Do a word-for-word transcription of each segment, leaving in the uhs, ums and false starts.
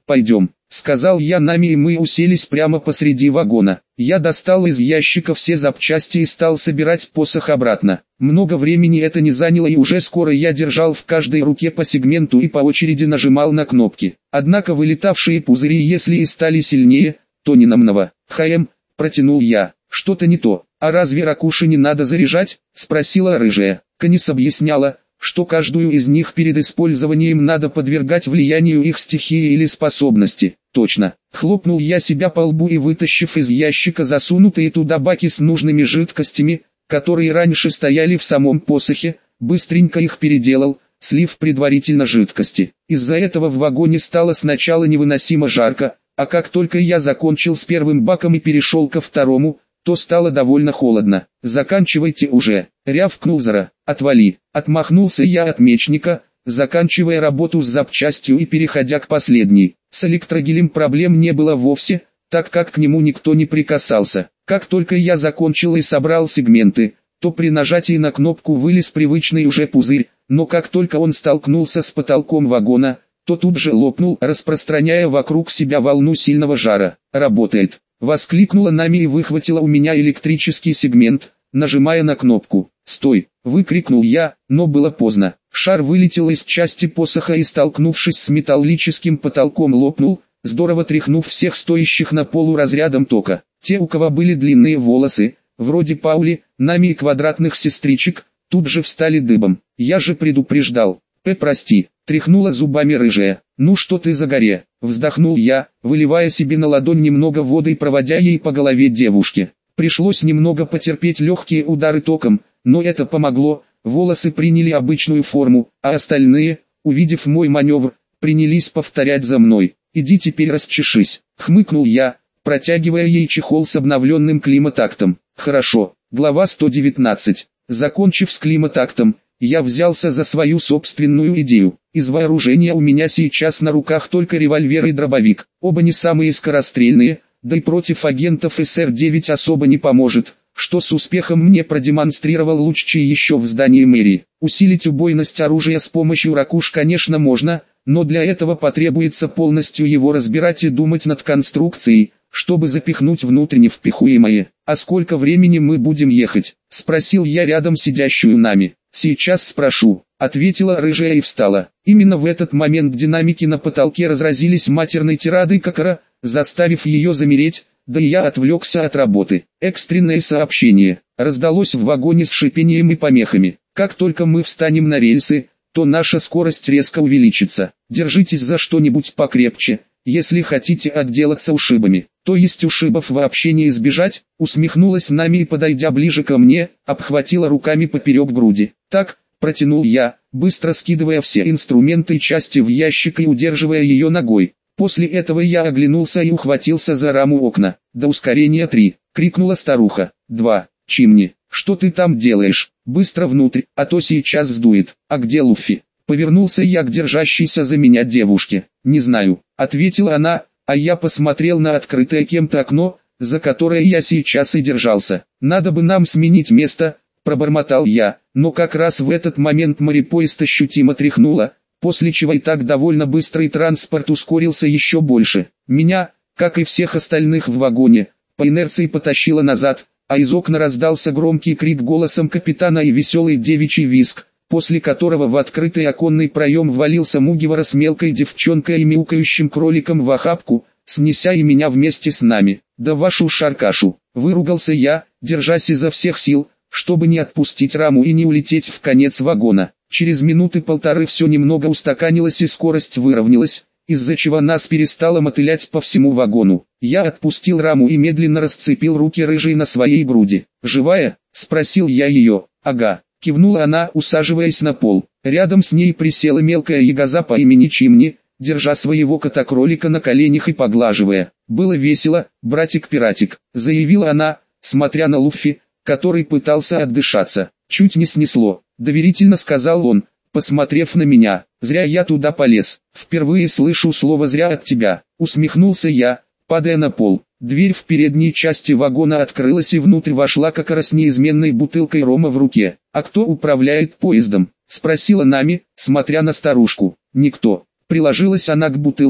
«Пойдем», — сказал я Нами, и мы уселись прямо посреди вагона. Я достал из ящика все запчасти и стал собирать посох обратно. Много времени это не заняло, и уже скоро я держал в каждой руке по сегменту и по очереди нажимал на кнопки. Однако вылетавшие пузыри, если и стали сильнее, то не намного. «Хаем», — протянул я, — «что-то не то». «А разве ракуши не надо заряжать?» — спросила рыжая. Канис объясняла, что каждую из них перед использованием надо подвергать влиянию их стихии или способности. Точно. Хлопнул я себя по лбу и, вытащив из ящика засунутые туда баки с нужными жидкостями, которые раньше стояли в самом посохе, быстренько их переделал, слив предварительно жидкости. Из-за этого в вагоне стало сначала невыносимо жарко, а как только я закончил с первым баком и перешел ко второму, то стало довольно холодно. «Заканчивайте уже», — рявкнул Зара. «Отвали», — отмахнулся я от мечника, заканчивая работу с запчастью и переходя к последней. С электрогелем проблем не было вовсе, так как к нему никто не прикасался. Как только я закончил и собрал сегменты, то при нажатии на кнопку вылез привычный уже пузырь, но как только он столкнулся с потолком вагона, то тут же лопнул, распространяя вокруг себя волну сильного жара. «Работает!» — воскликнула Нами и выхватила у меня электрический сегмент, нажимая на кнопку. «Стой!» — выкрикнул я, но было поздно. Шар вылетел из части посоха и, столкнувшись с металлическим потолком, лопнул, здорово тряхнув всех стоящих на полу разрядом тока. Те, у кого были длинные волосы, вроде Паули, Нами и квадратных сестричек, тут же встали дыбом. «Я же предупреждал!» «П, прости!» — тряхнула зубами рыжая. «Ну что ты за горе?» — вздохнул я, выливая себе на ладонь немного воды и проводя ей по голове девушки. Пришлось немного потерпеть легкие удары током, но это помогло, волосы приняли обычную форму, а остальные, увидев мой маневр, принялись повторять за мной. «Иди теперь расчешись», — хмыкнул я, протягивая ей чехол с обновленным климатактом. «Хорошо». Глава сто девятнадцать. Закончив с климатактом, я взялся за свою собственную идею. Из вооружения у меня сейчас на руках только револьвер и дробовик, оба не самые скорострельные, да и против агентов эс эр девять особо не поможет, что с успехом мне продемонстрировал Луччи еще в здании мэрии. Усилить убойность оружия с помощью ракуш, конечно, можно, но для этого потребуется полностью его разбирать и думать над конструкцией, чтобы запихнуть внутрь невпихуемое. «А сколько времени мы будем ехать?» — спросил я рядом сидящую Нами. «Сейчас спрошу», — ответила рыжая и встала. Именно в этот момент динамики на потолке разразились матерной тирадой Кокора, заставив ее замереть, да и я отвлекся от работы. Экстренное сообщение раздалось в вагоне с шипением и помехами. «Как только мы встанем на рельсы, то наша скорость резко увеличится. Держитесь за что-нибудь покрепче, если хотите отделаться ушибами». «То есть ушибов вообще не избежать?» — усмехнулась Нами и, подойдя ближе ко мне, обхватила руками поперек груди. «Так», — протянул я, быстро скидывая все инструменты и части в ящик и удерживая ее ногой. После этого я оглянулся и ухватился за раму окна. «До ускорения три!» — крикнула старуха. «Два! Чимни, что ты там делаешь? Быстро внутрь, а то сейчас сдует!» «А где Луффи?» — повернулся я к держащейся за меня девушке. «Не знаю», — ответила она, а я посмотрел на открытое кем-то окно, за которое я сейчас и держался. «Надо бы нам сменить место», — пробормотал я, но как раз в этот момент морепоезд ощутимо тряхнуло, после чего и так довольно быстрый транспорт ускорился еще больше. Меня, как и всех остальных в вагоне, по инерции потащило назад, а из окна раздался громкий крик голосом капитана и веселый девичий визг, после которого в открытый оконный проем ввалился Мугивара с мелкой девчонкой и мяукающим кроликом в охапку, снеся и меня вместе с Нами. «Да вашу шаркашу!» — выругался я, держась изо всех сил, чтобы не отпустить раму и не улететь в конец вагона. Через минуты полторы все немного устаканилось и скорость выровнялась, из-за чего нас перестало мотылять по всему вагону. Я отпустил раму и медленно расцепил руки рыжей на своей груди. «Живая?» — спросил я ее. «Ага», — кивнула она, усаживаясь на пол. Рядом с ней присела мелкая ягоза по имени Чимни, держа своего кота-кролика на коленях и поглаживая. «Было весело, братик-пиратик», — заявила она, смотря на Луффи, который пытался отдышаться. «Чуть не снесло», — доверительно сказал он, посмотрев на меня. «Зря я туда полез. Впервые слышу слово «зря» от тебя», — усмехнулся я, падая на пол. Дверь в передней части вагона открылась и внутрь вошла Кокора с неизменной бутылкой рома в руке. «А кто управляет поездом?» — спросила Нами, смотря на старушку. «Никто». Приложилась она к бутылке,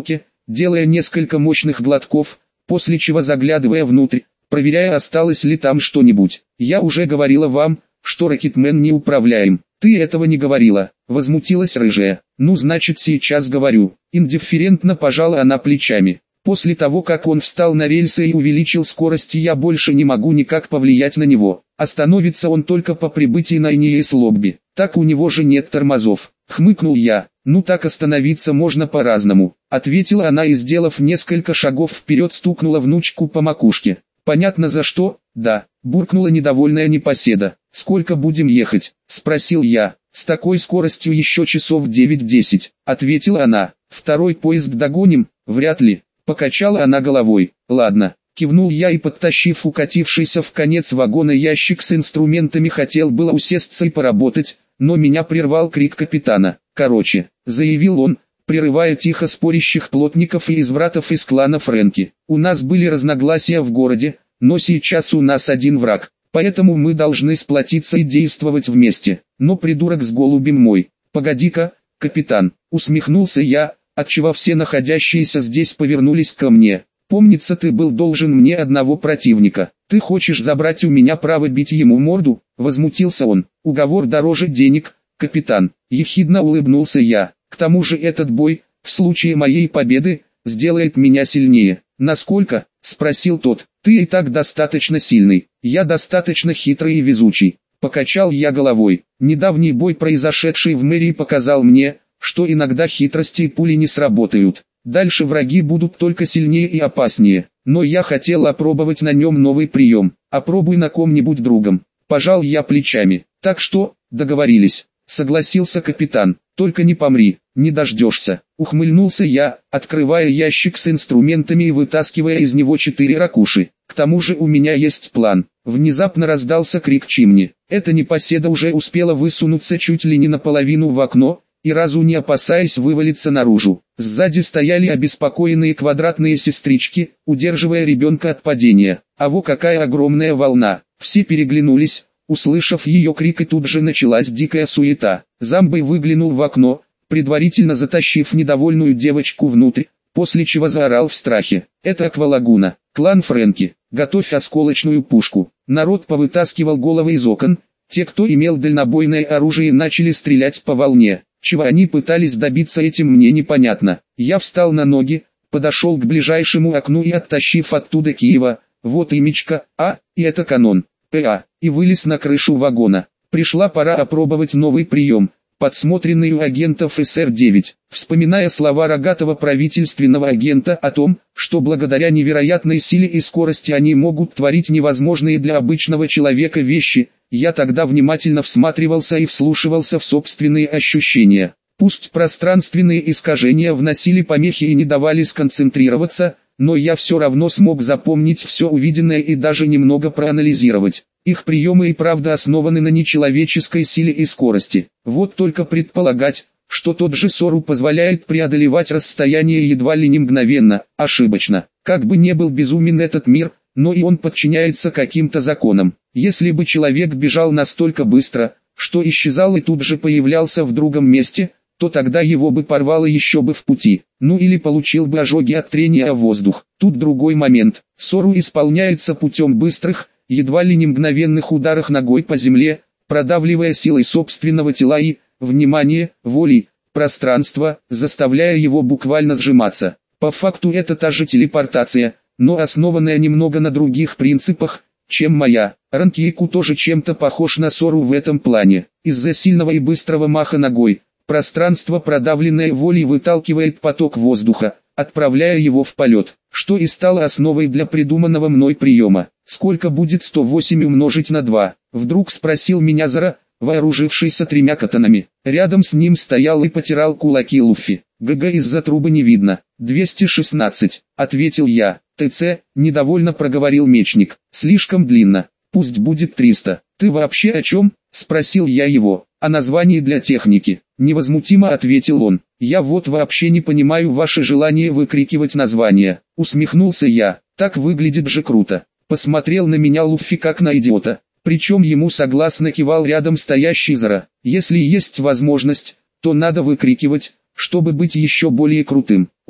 делая несколько мощных глотков, после чего заглядывая внутрь, проверяя, осталось ли там что-нибудь. «Я уже говорила вам, что Рокетмен не управляем». «Ты этого не говорила», — возмутилась рыжая. «Ну значит сейчас говорю». Индифферентно пожала она плечами. «После того, как он встал на рельсы и увеличил скорость, я больше не могу никак повлиять на него. Остановится он только по прибытии на Иньес-Лобби. Так у него же нет тормозов». Хмыкнул я. «Ну так остановиться можно по-разному», — ответила она и, сделав несколько шагов вперед, стукнула внучку по макушке. «Понятно за что?» «Да», — буркнула недовольная непоседа. «Сколько будем ехать?» — спросил я. «С такой скоростью еще часов девять-десять», — ответила она. «Второй поезд догоним?» «Вряд ли», — покачала она головой. «Ладно», — кивнул я и, подтащив укатившийся в конец вагона ящик с инструментами, хотел было усесться и поработать, но меня прервал крик капитана. «Короче», — заявил он, прерывая тихо спорящих плотников и извратов из клана Фрэнки. «У нас были разногласия в городе, но сейчас у нас один враг, поэтому мы должны сплотиться и действовать вместе. Но придурок с голубем мой». «Погоди-ка, капитан», — усмехнулся я, отчего все находящиеся здесь повернулись ко мне. «Помнится, ты был должен мне одного противника. Ты хочешь забрать у меня право бить ему морду?» — возмутился он. «Уговор дороже денег, капитан», — ехидно улыбнулся я. «К тому же этот бой, в случае моей победы, сделает меня сильнее». «Насколько?» — спросил тот. «Ты и так достаточно сильный, я достаточно хитрый и везучий». Покачал я головой. Недавний бой, произошедший в мэрии, показал мне, что иногда хитрости и пули не сработают. Дальше враги будут только сильнее и опаснее. Но я хотел опробовать на нем новый прием. «Опробуй на ком-нибудь другом». Пожал я плечами. «Так что, договорились?» — согласился капитан. «Только не помри, не дождешься». Ухмыльнулся я, открывая ящик с инструментами и вытаскивая из него четыре ракуши. «К тому же у меня есть план». Внезапно раздался крик Чимни. Эта непоседа уже успела высунуться чуть ли не наполовину в окно, и разу не опасаясь вывалиться наружу. Сзади стояли обеспокоенные квадратные сестрички, удерживая ребенка от падения. А во какая огромная волна! Все переглянулись, услышав ее крик, и тут же началась дикая суета. Замбой выглянул в окно, предварительно затащив недовольную девочку внутрь, после чего заорал в страхе. «Это Аквалагуна, клан Фрэнки, готовь осколочную пушку». Народ повытаскивал головы из окон, те, кто имел дальнобойное оружие, начали стрелять по волне. Чего они пытались добиться этим, мне непонятно. Я встал на ноги, подошел к ближайшему окну и, оттащив оттуда Киева, вот имечко, а, и это канон, ПА, и вылез на крышу вагона. Пришла пора опробовать новый прием, подсмотренный у агентов эс эр девять. Вспоминая слова рогатого правительственного агента о том, что благодаря невероятной силе и скорости они могут творить невозможные для обычного человека вещи, я тогда внимательно всматривался и вслушивался в собственные ощущения. Пусть пространственные искажения вносили помехи и не давали сконцентрироваться, но я все равно смог запомнить все увиденное и даже немного проанализировать. Их приемы и правда основаны на нечеловеческой силе и скорости. Вот только предполагать, что тот же Сору позволяет преодолевать расстояние едва ли не мгновенно, ошибочно. Как бы не был безумен этот мир, но и он подчиняется каким-то законам. Если бы человек бежал настолько быстро, что исчезал и тут же появлялся в другом месте, то тогда его бы порвало еще бы в пути, ну или получил бы ожоги от трения о воздух. Тут другой момент. Сору исполняется путем быстрых, едва ли не мгновенных ударов ногой по земле, продавливая силой собственного тела и, внимание, волей, пространство, заставляя его буквально сжиматься. По факту это та же телепортация, но основанная немного на других принципах, чем моя. Ранкейку тоже чем-то похож на Сору в этом плане. Из-за сильного и быстрого маха ногой, пространство, продавленное волей, выталкивает поток воздуха, отправляя его в полет, что и стало основой для придуманного мной приема. «Сколько будет сто восемь умножить на два?» — вдруг спросил меня Зара, вооружившийся тремя катанами. Рядом с ним стоял и потирал кулаки Луффи. «ГГ из-за трубы не видно». «двести шестнадцать», — ответил я. «ТЦ», — недовольно проговорил мечник. «Слишком длинно. Пусть будет триста». «Ты вообще о чем?» — спросил я его. «О названии для техники», — невозмутимо ответил он. «Я вот вообще не понимаю ваше желание выкрикивать название», — усмехнулся я. «Так выглядит же круто». Посмотрел на меня Луффи как на идиота. Причем ему согласно кивал рядом стоящий Зара. «Если есть возможность, то надо выкрикивать, чтобы быть еще более крутым». «О,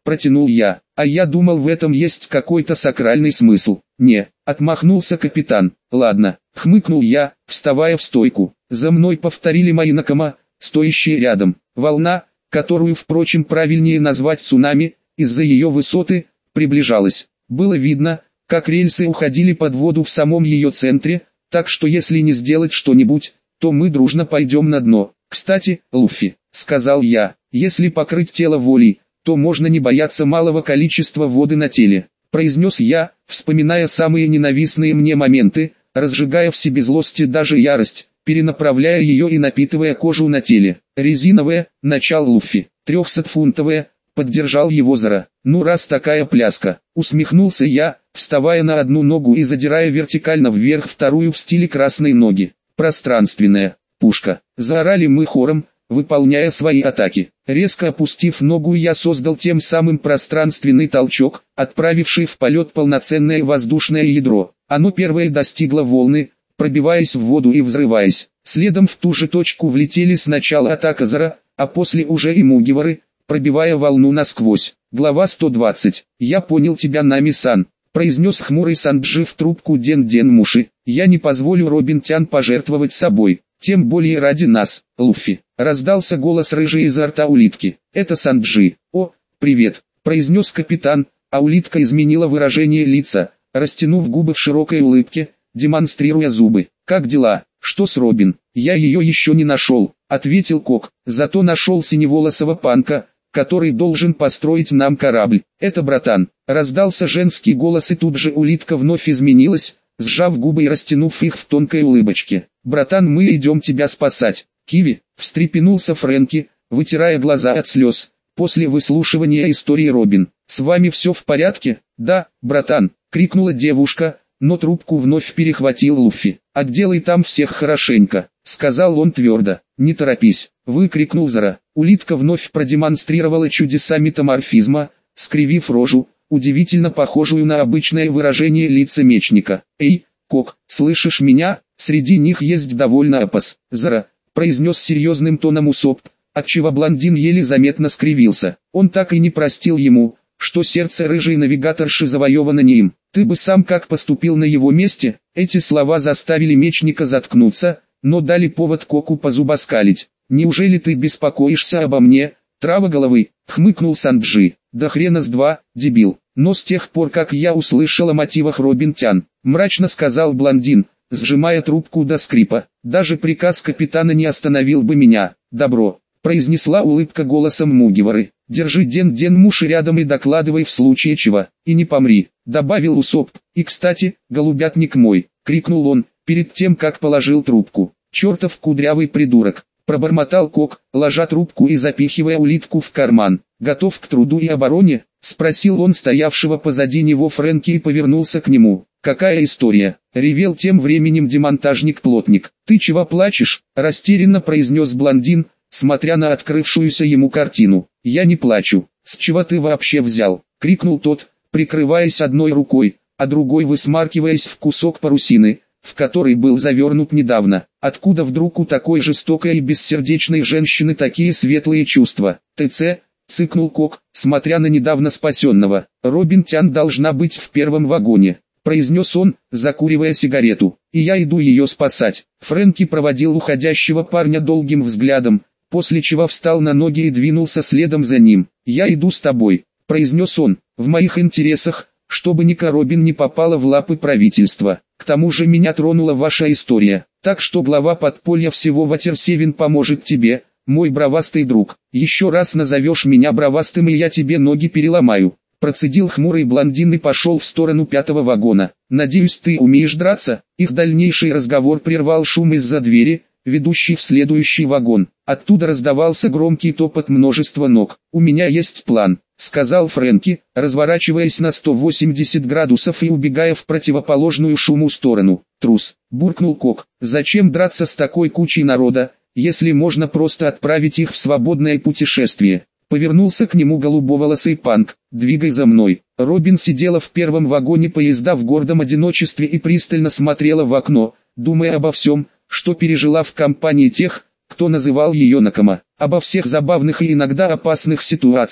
протянул я. А я думал, в этом есть какой-то сакральный смысл. Не, отмахнулся капитан. Ладно, хмыкнул я, вставая в стойку. За мной повторили мои накома, стоящие рядом. Волна, которую, впрочем, правильнее назвать цунами, из-за ее высоты, приближалась. Было видно, как рельсы уходили под воду в самом ее центре, так что если не сделать что-нибудь, то мы дружно пойдем на дно. Кстати, Луффи, сказал я, если покрыть тело волей, то можно не бояться малого количества воды на теле. Произнес я, вспоминая самые ненавистные мне моменты, разжигая в себе злость и даже ярость, перенаправляя ее и напитывая кожу на теле. Резиновая, начал Луффи, трехсотфунтовая, поддержал его Зара. Ну раз такая пляска, усмехнулся я, вставая на одну ногу и задирая вертикально вверх вторую в стиле красной ноги. Пространственная пушка. Заорали мы хором, выполняя свои атаки. Резко опустив ногу, я создал тем самым пространственный толчок, отправивший в полет полноценное воздушное ядро. Оно первое достигло волны, пробиваясь в воду и взрываясь. Следом в ту же точку влетели сначала атака Зара, а после уже и Мугивары, пробивая волну насквозь. Глава сто двадцать. «Я понял тебя, Нами-сан», произнес хмурый Санджи в трубку Ден-Ден Муши. «Я не позволю Робин-тян пожертвовать собой, тем более ради нас, Луффи». Раздался голос рыжей изо рта улитки. «Это Санджи». «О, привет», произнес капитан, а улитка изменила выражение лица, растянув губы в широкой улыбке, демонстрируя зубы. «Как дела? Что с Робин?» «Я ее еще не нашел», ответил Кок. «Зато нашел синеволосого панка, который должен построить нам корабль. Это братан». Раздался женский голос, и тут же улитка вновь изменилась, сжав губы и растянув их в тонкой улыбочке. «Братан, мы идем тебя спасать». «Киви», встрепенулся Фрэнки, вытирая глаза от слез, после выслушивания истории Робин. «С вами все в порядке?» «Да, братан», крикнула девушка, но трубку вновь перехватил Луффи. «Отделай там всех хорошенько», сказал он твердо. «Не торопись», выкрикнул Зара. Улитка вновь продемонстрировала чудеса метаморфизма, скривив рожу, удивительно похожую на обычное выражение лица мечника. «Эй, Кок, слышишь меня? Среди них есть довольно опас». «Зара», произнес серьезным тоном Усоп, отчего блондин еле заметно скривился. Он так и не простил ему, что сердце рыжей навигаторши завоевано не им. «Ты бы сам как поступил на его месте?» Эти слова заставили мечника заткнуться, но дали повод Коку позубоскалить. «Неужели ты беспокоишься обо мне, трава головы?» — хмыкнул Санджи. «Да хрена с два, дебил. Но с тех пор, как я услышал о мотивах Робин-тян», мрачно сказал блондин, сжимая трубку до скрипа, «даже приказ капитана не остановил бы меня». «Добро», произнесла улыбка голосом Мугивары. «Держи Ден-Ден Муши рядом и докладывай в случае чего, и не помри», добавил Усоп. «И кстати, голубятник мой», крикнул он, перед тем как положил трубку. «Чертов кудрявый придурок», пробормотал Кок, ложа трубку и запихивая улитку в карман. «Готов к труду и обороне?» спросил он стоявшего позади него Фрэнки и повернулся к нему. «Какая история?» ревел тем временем демонтажник-плотник. «Ты чего плачешь?» растерянно произнес блондин, смотря на открывшуюся ему картину. «Я не плачу. С чего ты вообще взял?» крикнул тот, прикрываясь одной рукой, а другой высмаркиваясь в кусок парусины, в который был завернут недавно. «Откуда вдруг у такой жестокой и бессердечной женщины такие светлые чувства?» «ТЦ», цыкнул Кок, смотря на недавно спасенного. «Робин-тян должна быть в первом вагоне», произнес он, закуривая сигарету. «И я иду ее спасать». Фрэнки проводил уходящего парня долгим взглядом, после чего встал на ноги и двинулся следом за ним. «Я иду с тобой», произнес он. «В моих интересах, чтобы Ника Робин не попала в лапы правительства. К тому же меня тронула ваша история, так что глава подполья всего Ватерсевен поможет тебе, мой бравастый друг. Еще раз назовешь меня бравастым, и я тебе ноги переломаю». Процедил хмурый блондин и пошел в сторону пятого вагона. «Надеюсь, ты умеешь драться?» Их дальнейший разговор прервал шум из-за двери, ведущий в следующий вагон. Оттуда раздавался громкий топот множества ног. «У меня есть план», — сказал Фрэнки, разворачиваясь на сто восемьдесят градусов и убегая в противоположную шуму сторону. «Трус», — буркнул Кок. «Зачем драться с такой кучей народа, если можно просто отправить их в свободное путешествие?» Повернулся к нему голубоволосый панк. «Двигай за мной». Робин сидела в первом вагоне поезда в гордом одиночестве и пристально смотрела в окно, думая обо всем, что пережила в компании тех, кто называл ее Накома, обо всех забавных и иногда опасных ситуациях,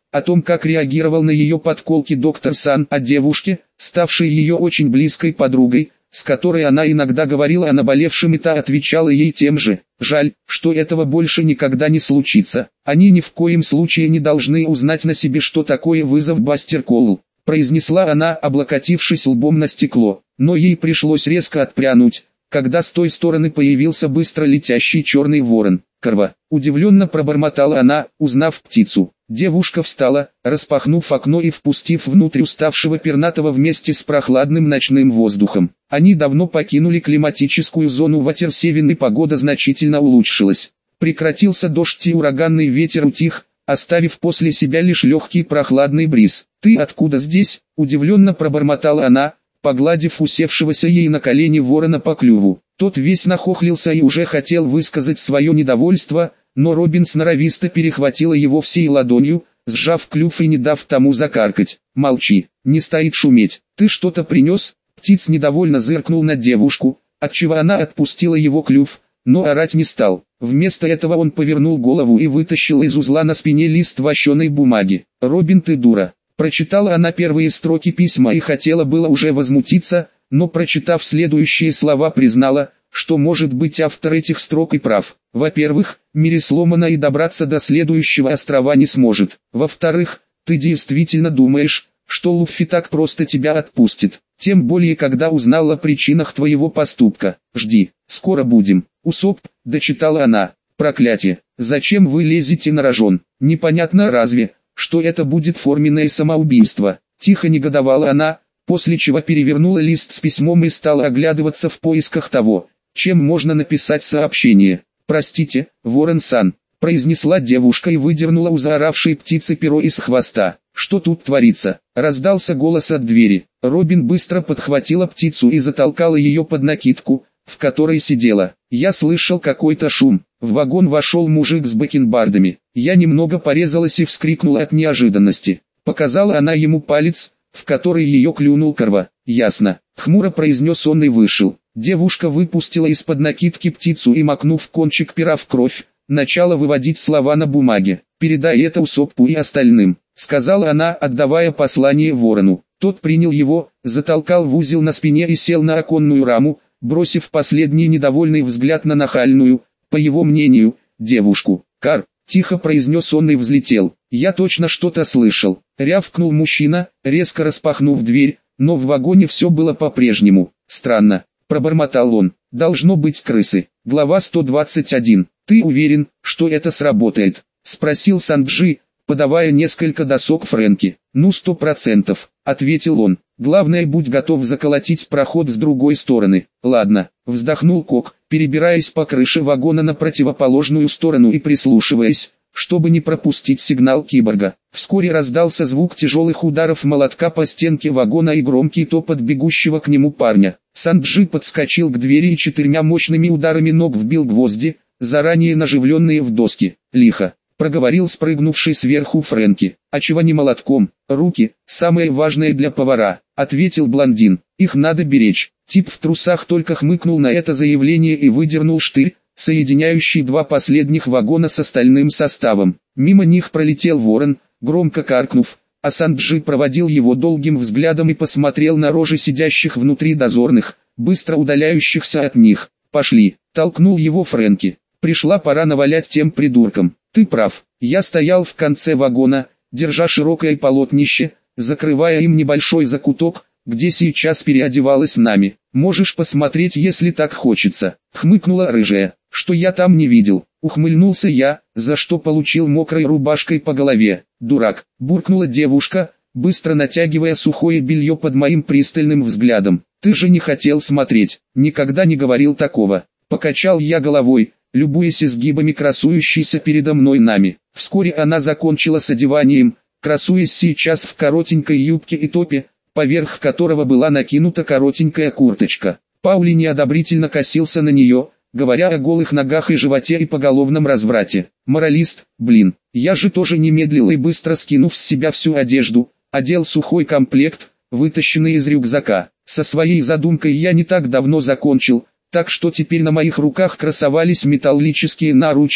о том, как реагировал на ее подколки доктор Сан, о девушке, ставшей ее очень близкой подругой, с которой она иногда говорила о наболевшем, и та отвечала ей тем же. Жаль, что этого больше никогда не случится. Они ни в коем случае не должны узнать на себе, что такое вызов Бастер Коул, произнесла она, облокотившись лбом на стекло. Но ей пришлось резко отпрянуть, когда с той стороны появился быстро летящий черный ворон. «Карва!» – удивленно пробормотала она, узнав птицу. Девушка встала, распахнув окно и впустив внутрь уставшего пернатого вместе с прохладным ночным воздухом. Они давно покинули климатическую зону Ватерсевен, и погода значительно улучшилась. Прекратился дождь, и ураганный ветер утих, оставив после себя лишь легкий прохладный бриз. «Ты откуда здесь?» – удивленно пробормотала она, погладив усевшегося ей на колени ворона по клюву. Тот весь нахохлился и уже хотел высказать свое недовольство, но Робин сноровисто перехватила его всей ладонью, сжав клюв и не дав тому закаркать. «Молчи, не стоит шуметь. Ты что-то принес?» Птиц недовольно зыркнул на девушку, отчего она отпустила его клюв, но орать не стал. Вместо этого он повернул голову и вытащил из узла на спине лист вощеной бумаги. «Робин, ты дура!» Прочитала она первые строки письма и хотела было уже возмутиться, но прочитав следующие слова, признала, что может быть автор этих строк и прав. Во-первых, Мири сломана и добраться до следующего острова не сможет. Во-вторых, ты действительно думаешь, что Луффи так просто тебя отпустит, тем более когда узнал о причинах твоего поступка. Жди, скоро будем. Усоп, дочитала она. Проклятие, зачем вы лезете на рожон? Непонятно разве, что это будет форменное самоубийство? Тихо негодовала она, после чего перевернула лист с письмом и стала оглядываться в поисках того, чем можно написать сообщение. «Простите, Ворон-сан», — произнесла девушка и выдернула у заоравшей птицы перо из хвоста. «Что тут творится?» — раздался голос от двери. Робин быстро подхватила птицу и затолкала ее под накидку, в которой сидела. «Я слышал какой-то шум. В вагон вошел мужик с бакенбардами. Я немного порезалась и вскрикнула от неожиданности». Показала она ему палец, в который ее клюнул Карва. «Ясно», — хмуро произнес он и вышел. Девушка выпустила из-под накидки птицу и, макнув кончик пера в кровь, начала выводить слова на бумаге. «Передай это Усоппу и остальным», — сказала она, отдавая послание ворону. Тот принял его, затолкал в узел на спине и сел на оконную раму, бросив последний недовольный взгляд на нахальную, по его мнению, девушку. «Кар», — тихо произнес он и взлетел. «Я точно что-то слышал», — рявкнул мужчина, резко распахнув дверь, но в вагоне все было по-прежнему. «Странно», — пробормотал он, — «должно быть крысы». Глава сто двадцать один. «Ты уверен, что это сработает?» — спросил Санджи, подавая несколько досок Фрэнки. «Ну, сто процентов», — ответил он. «Главное, будь готов заколотить проход с другой стороны». «Ладно», — вздохнул Кок, перебираясь по крыше вагона на противоположную сторону и прислушиваясь, чтобы не пропустить сигнал киборга. Вскоре раздался звук тяжелых ударов молотка по стенке вагона и громкий топот бегущего к нему парня. Санджи подскочил к двери и четырьмя мощными ударами ног вбил гвозди, заранее наживленные в доски. «Лихо», — проговорил спрыгнувший сверху Фрэнки. «А чего не молотком? Руки — самое важное для повара», — ответил блондин. «Их надо беречь». Тип в трусах только хмыкнул на это заявление и выдернул штырь, соединяющий два последних вагона с остальным составом. Мимо них пролетел ворон, громко каркнув, а Санджи проводил его долгим взглядом и посмотрел на рожи сидящих внутри дозорных, быстро удаляющихся от них. «Пошли», — толкнул его Фрэнки. «Пришла пора навалять тем придуркам». «Ты прав». Я стоял в конце вагона, держа широкое полотнище, закрывая им небольшой закуток, где сейчас переодевалась Нами. «Можешь посмотреть, если так хочется», — хмыкнула рыжая. «Что я там не видел?» — ухмыльнулся я, за что получил мокрой рубашкой по голове. «Дурак», — буркнула девушка, быстро натягивая сухое белье под моим пристальным взглядом. «Ты же не хотел смотреть». «Никогда не говорил такого». Покачал я головой, любуясь изгибами красующейся передо мной Нами. Вскоре она закончила с одеванием, красуясь сейчас в коротенькой юбке и топе, поверх которого была накинута коротенькая курточка. Паули неодобрительно косился на нее, говоря о голых ногах и животе и поголовном разврате. Моралист, блин. Я же тоже не медлил и быстро скинув с себя всю одежду, одел сухой комплект, вытащенный из рюкзака. Со своей задумкой я не так давно закончил, так что теперь на моих руках красовались металлические наручи,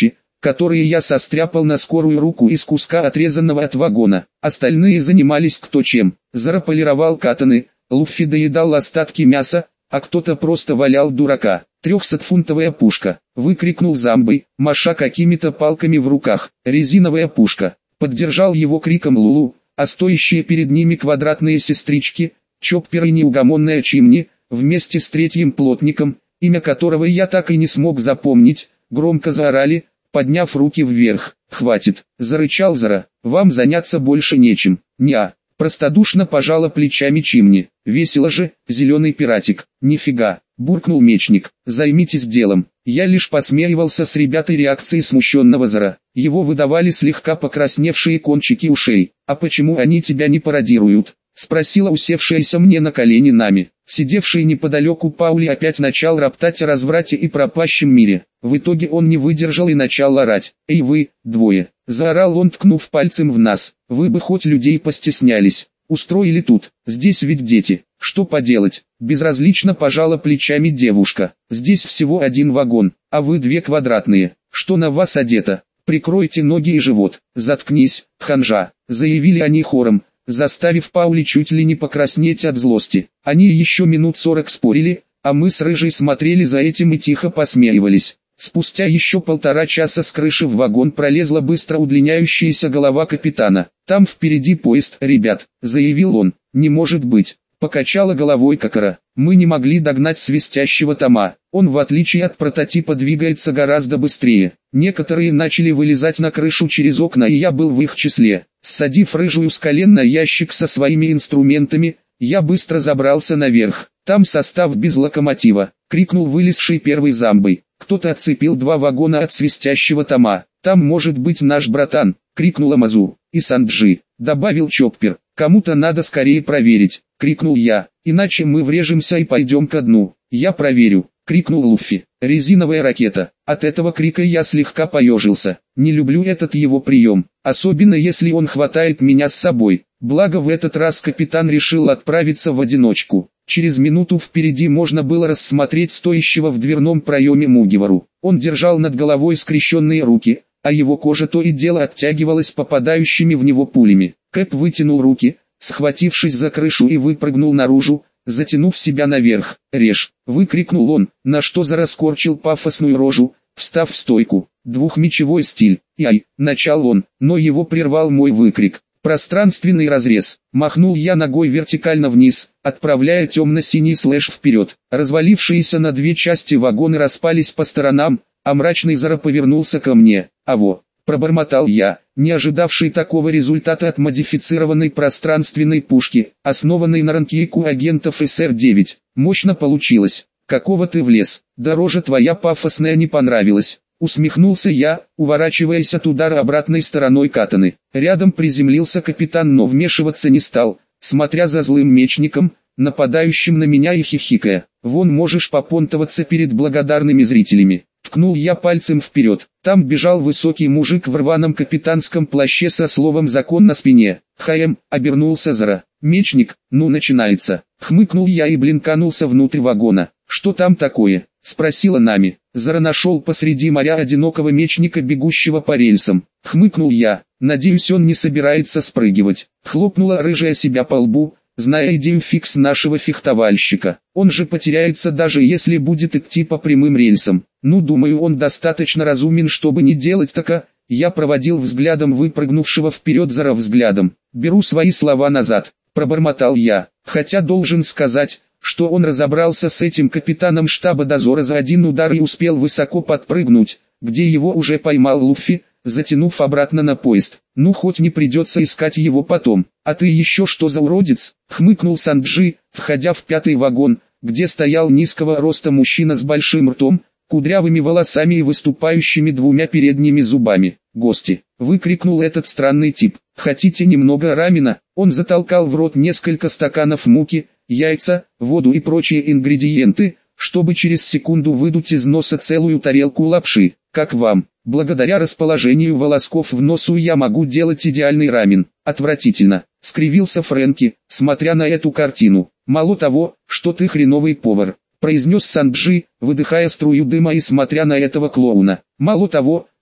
которые я состряпал на скорую руку из куска отрезанного от вагона. Остальные занимались кто чем. Зара полировал катаны, Луффи доедал остатки мяса, а кто-то просто валял дурака. «Трехсотфунтовая пушка!» — выкрикнул Замбой, маша какими-то палками в руках. «Резиновая пушка!» — поддержал его криком Лулу, а стоящие перед ними квадратные сестрички, Чоппер и неугомонная Чимни, вместе с третьим плотником, имя которого я так и не смог запомнить, громко заорали, подняв руки вверх. «Хватит!» — зарычал Зара. «Вам заняться больше нечем». «Неа!» — простодушно пожала плечами Чимни. «Весело же, зеленый пиратик». «Нифига!» — буркнул мечник. «Займитесь делом». Я лишь посмеивался с ребятой реакцией смущенного Зара. Его выдавали слегка покрасневшие кончики ушей. «А почему они тебя не пародируют?» — спросила усевшаяся мне на колени Нами. Сидевший неподалеку Паули опять начал роптать о разврате и пропащем мире. В итоге он не выдержал и начал орать. «Эй вы, двое!» — заорал он, ткнув пальцем в нас. «Вы бы хоть людей постеснялись. Устроили тут, здесь ведь дети. Что поделать?» Безразлично пожала плечами девушка. «Здесь всего один вагон, а вы две квадратные. Что на вас одето? Прикройте ноги и живот». «Заткнись, ханжа», — заявили они хором, заставив Паули чуть ли не покраснеть от злости. Они еще минут сорок спорили, а мы с Рыжей смотрели за этим и тихо посмеивались. Спустя еще полтора часа с крыши в вагон пролезла быстро удлиняющаяся голова капитана. «Там впереди поезд, ребят», — заявил он. «Не может быть», — покачала головой Кокора. «Мы не могли догнать свистящего Тома. Он, в отличие от прототипа, двигается гораздо быстрее». Некоторые начали вылезать на крышу через окна, и я был в их числе. Ссадив Рыжую с колен на ящик со своими инструментами, я быстро забрался наверх. «Там состав без локомотива», — крикнул вылезший первый Замбой. «Кто-то отцепил два вагона от свистящего Тома. Там может быть наш братан», — крикнула Мазу. «И Санджи», — добавил Чоппер. «Кому-то надо скорее проверить», — крикнул я. «Иначе мы врежемся и пойдем ко дну». «Я проверю», — крикнул Луффи. «Резиновая ракета». От этого крика я слегка поежился. Не люблю этот его прием, особенно если он хватает меня с собой. Благо в этот раз капитан решил отправиться в одиночку. Через минуту впереди можно было рассмотреть стоящего в дверном проеме Мугивару. Он держал над головой скрещенные руки, а его кожа то и дело оттягивалась попадающими в него пулями. Кэп вытянул руки, схватившись за крышу, и выпрыгнул наружу, затянув себя наверх. «Режь!» — выкрикнул он, на что зараскорчил пафосную рожу, встав в стойку. «Двухмечевой стиль!» «Ай!» — начал он, но его прервал мой выкрик. «Пространственный разрез!» Махнул я ногой вертикально вниз, отправляя темно-синий слэш вперед. Развалившиеся на две части вагоны распались по сторонам, а мрачный Зара повернулся ко мне. «Аво!» — пробормотал я, не ожидавший такого результата от модифицированной пространственной пушки, основанной на ранкейку агентов эс эр девять. «Мощно получилось. Какого ты влез? Дороже твоя пафосная не понравилась». Усмехнулся я, уворачиваясь от удара обратной стороной катаны. Рядом приземлился капитан, но вмешиваться не стал, смотря за злым мечником, нападающим на меня и хихикая. «Вон можешь попонтоваться перед благодарными зрителями». Ткнул я пальцем вперед. Там бежал высокий мужик в рваном капитанском плаще со словом «закон» на спине. «Хаем», — обернулся Зара. «Мечник, ну начинается». Хмыкнул я и блинканулся внутрь вагона. «Что там такое?» — спросила Нами. Зара нашел посреди моря одинокого мечника, бегущего по рельсам. Хмыкнул я. «Надеюсь, он не собирается спрыгивать». Хлопнула Рыжая себя по лбу, зная идею фикс нашего фехтовальщика. «Он же потеряется, даже если будет идти по прямым рельсам». «Ну, думаю, он достаточно разумен, чтобы не делать така». Я проводил взглядом выпрыгнувшего вперед Зара взглядом. «Беру свои слова назад», — пробормотал я. Хотя должен сказать, что он разобрался с этим капитаном штаба дозора за один удар и успел высоко подпрыгнуть, где его уже поймал Луффи, затянув обратно на поезд. «Ну, хоть не придется искать его потом». «А ты еще что за уродец?» — хмыкнул Санджи, входя в пятый вагон, где стоял низкого роста мужчина с большим ртом, кудрявыми волосами и выступающими двумя передними зубами. «Гости!» — выкрикнул этот странный тип. «Хотите немного рамена?» Он затолкал в рот несколько стаканов муки, яйца, воду и прочие ингредиенты, чтобы через секунду выдуть из носа целую тарелку лапши. «Как вам?» «Благодаря расположению волосков в носу я могу делать идеальный рамен». «Отвратительно», — скривился Фрэнки, смотря на эту картину. «Мало того, что ты хреновый повар», — произнес Санджи, выдыхая струю дыма и смотря на этого клоуна. «Мало того,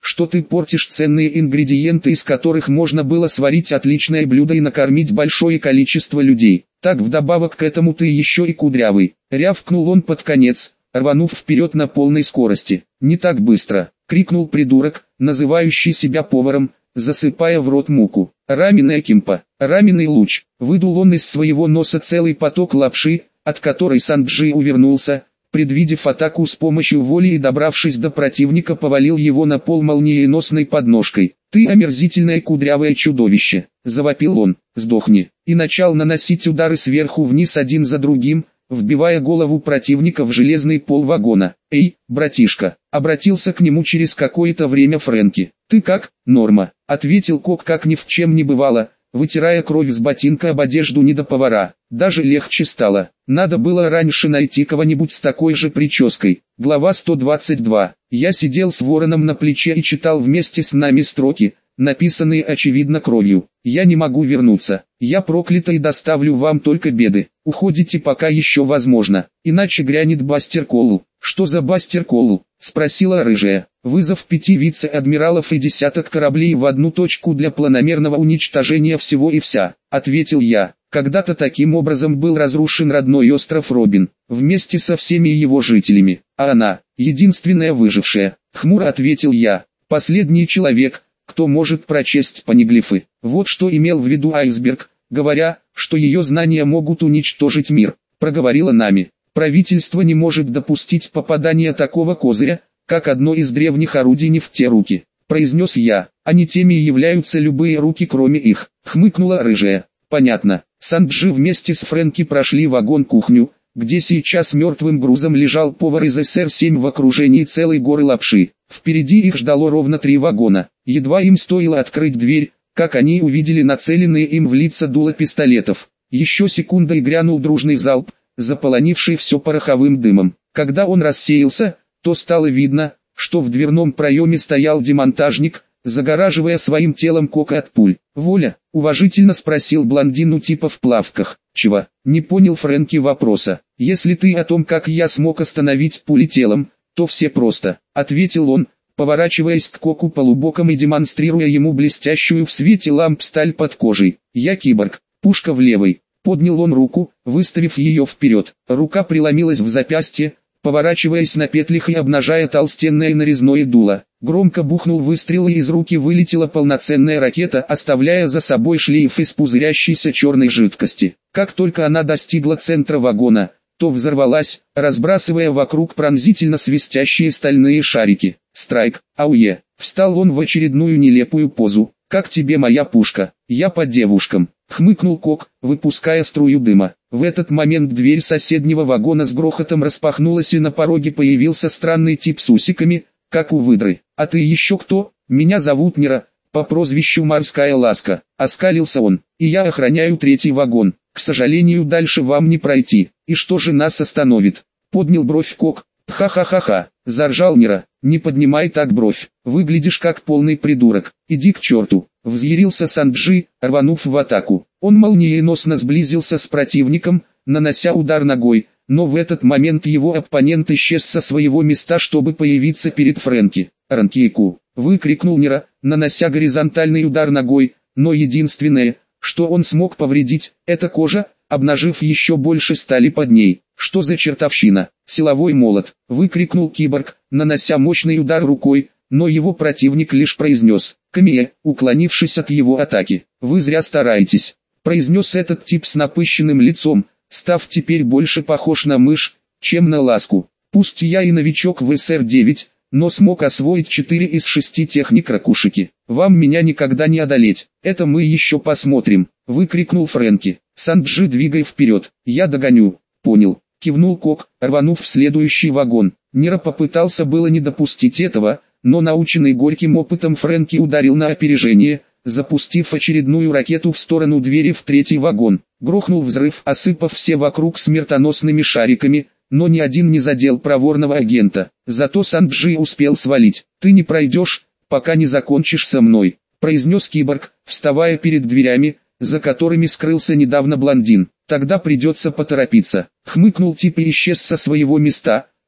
что ты портишь ценные ингредиенты, из которых можно было сварить отличное блюдо и накормить большое количество людей. Так вдобавок к этому ты еще и кудрявый. Рявкнул он под конец, рванув вперед на полной скорости. Не так быстро, крикнул придурок, называющий себя поваром, засыпая в рот муку. Раменная кимпа, раменный луч. Выдул он из своего носа целый поток лапши, от которой Санджи увернулся, предвидев атаку с помощью воли и добравшись до противника, повалил его на пол молниеносной подножкой. «Ты омерзительное кудрявое чудовище!» – завопил он. «Сдохни!» И начал наносить удары сверху вниз один за другим, вбивая голову противника в железный пол вагона. «Эй, братишка!» – обратился к нему через какое-то время Фрэнки. «Ты как, Норма?» – ответил Кок, как ни в чем не бывало, вытирая кровь с ботинка об одежду недоповара. Даже легче стало. Надо было раньше найти кого-нибудь с такой же прической. Глава сто двадцать два. Я сидел с вороном на плече и читал вместе с нами строки, написанные очевидно кровью. «Я не могу вернуться. Я проклята и доставлю вам только беды. Уходите пока еще возможно, иначе грянет Бастер Колл». «Что за Бастер Колл?» – спросила рыжая. «Вызов пяти вице-адмиралов и десяток кораблей в одну точку для планомерного уничтожения всего и вся», – ответил я. Когда-то таким образом был разрушен родной остров Робин, вместе со всеми его жителями, а она, единственная выжившая, хмуро ответил я, последний человек, кто может прочесть панеглифы. Вот что имел в виду Айсберг, говоря, что ее знания могут уничтожить мир, проговорила нами. Правительство не может допустить попадания такого козыря, как одно из древних орудий не в те руки, произнес я, а не теми являются любые руки кроме их, хмыкнула рыжая. Понятно. Санджи вместе с Фрэнки прошли вагон-кухню, где сейчас мертвым грузом лежал повар из эс эр семь в окружении целой горы лапши. Впереди их ждало ровно три вагона. Едва им стоило открыть дверь, как они увидели нацеленные им в лица дула пистолетов. Еще секунда и грянул дружный залп, заполонивший все пороховым дымом. Когда он рассеялся, то стало видно, что в дверном проеме стоял демонтажник, загораживая своим телом Кока от пуль. «Воля?» – уважительно спросил блондину типа в плавках. «Чего?» – не понял Фрэнки вопроса. «Если ты о том, как я смог остановить пули телом, то все просто», – ответил он, поворачиваясь к Коку полубоком и демонстрируя ему блестящую в свете ламп сталь под кожей. «Я киборг, пушка в левой». Поднял он руку, выставив ее вперед. Рука преломилась в запястье, поворачиваясь на петлях и обнажая толстенное нарезное дуло. Громко бухнул выстрел, и из руки вылетела полноценная ракета, оставляя за собой шлейф из пузырящейся черной жидкости. Как только она достигла центра вагона, то взорвалась, разбрасывая вокруг пронзительно свистящие стальные шарики. «Страйк, ауе!» Встал он в очередную нелепую позу. «Как тебе моя пушка? Я по девушкам», — хмыкнул Кок, выпуская струю дыма. В этот момент дверь соседнего вагона с грохотом распахнулась, и на пороге появился странный тип с усиками, как у выдры. «А ты еще кто?» «Меня зовут Нера, по прозвищу Морская Ласка», — оскалился он. «И я охраняю третий вагон. К сожалению, дальше вам не пройти. И что же нас остановит?» Поднял бровь Кок. «Ха-ха-ха-ха», — заржал Нера. «Не поднимай так бровь, выглядишь как полный придурок, иди к черту», — взъярился Санджи, рванув в атаку. Он молниеносно сблизился с противником, нанося удар ногой, но в этот момент его оппонент исчез со своего места, чтобы появиться перед Фрэнки. «Ранкейку!» — выкрикнул Нера, нанося горизонтальный удар ногой, но единственное, что он смог повредить, это кожа, обнажив еще больше стали под ней. «Что за чертовщина?» «Силовой молот!» — выкрикнул киборг, нанося мощный удар рукой, но его противник лишь произнес «Камие», уклонившись от его атаки. «Вы зря стараетесь», — произнес этот тип с напыщенным лицом, став теперь больше похож на мышь, чем на ласку. «Пусть я и новичок в эс эр девять, но смог освоить четыре из шести техник ракушики. Вам меня никогда не одолеть, это мы еще посмотрим», — выкрикнул Фрэнки. «Санджи, двигай вперед, я догоню». «Понял», — кивнул Кок, рванув в следующий вагон. Нера попытался было не допустить этого, но наученный горьким опытом Фрэнки ударил на опережение, запустив очередную ракету в сторону двери в третий вагон. Грохнул взрыв, осыпав все вокруг смертоносными шариками, но ни один не задел проворного агента. Зато Санджи успел свалить. «Ты не пройдешь, пока не закончишь со мной», — произнес киборг, вставая перед дверями, за которыми скрылся недавно блондин. «Тогда придется поторопиться», — хмыкнул тип и исчез со своего места,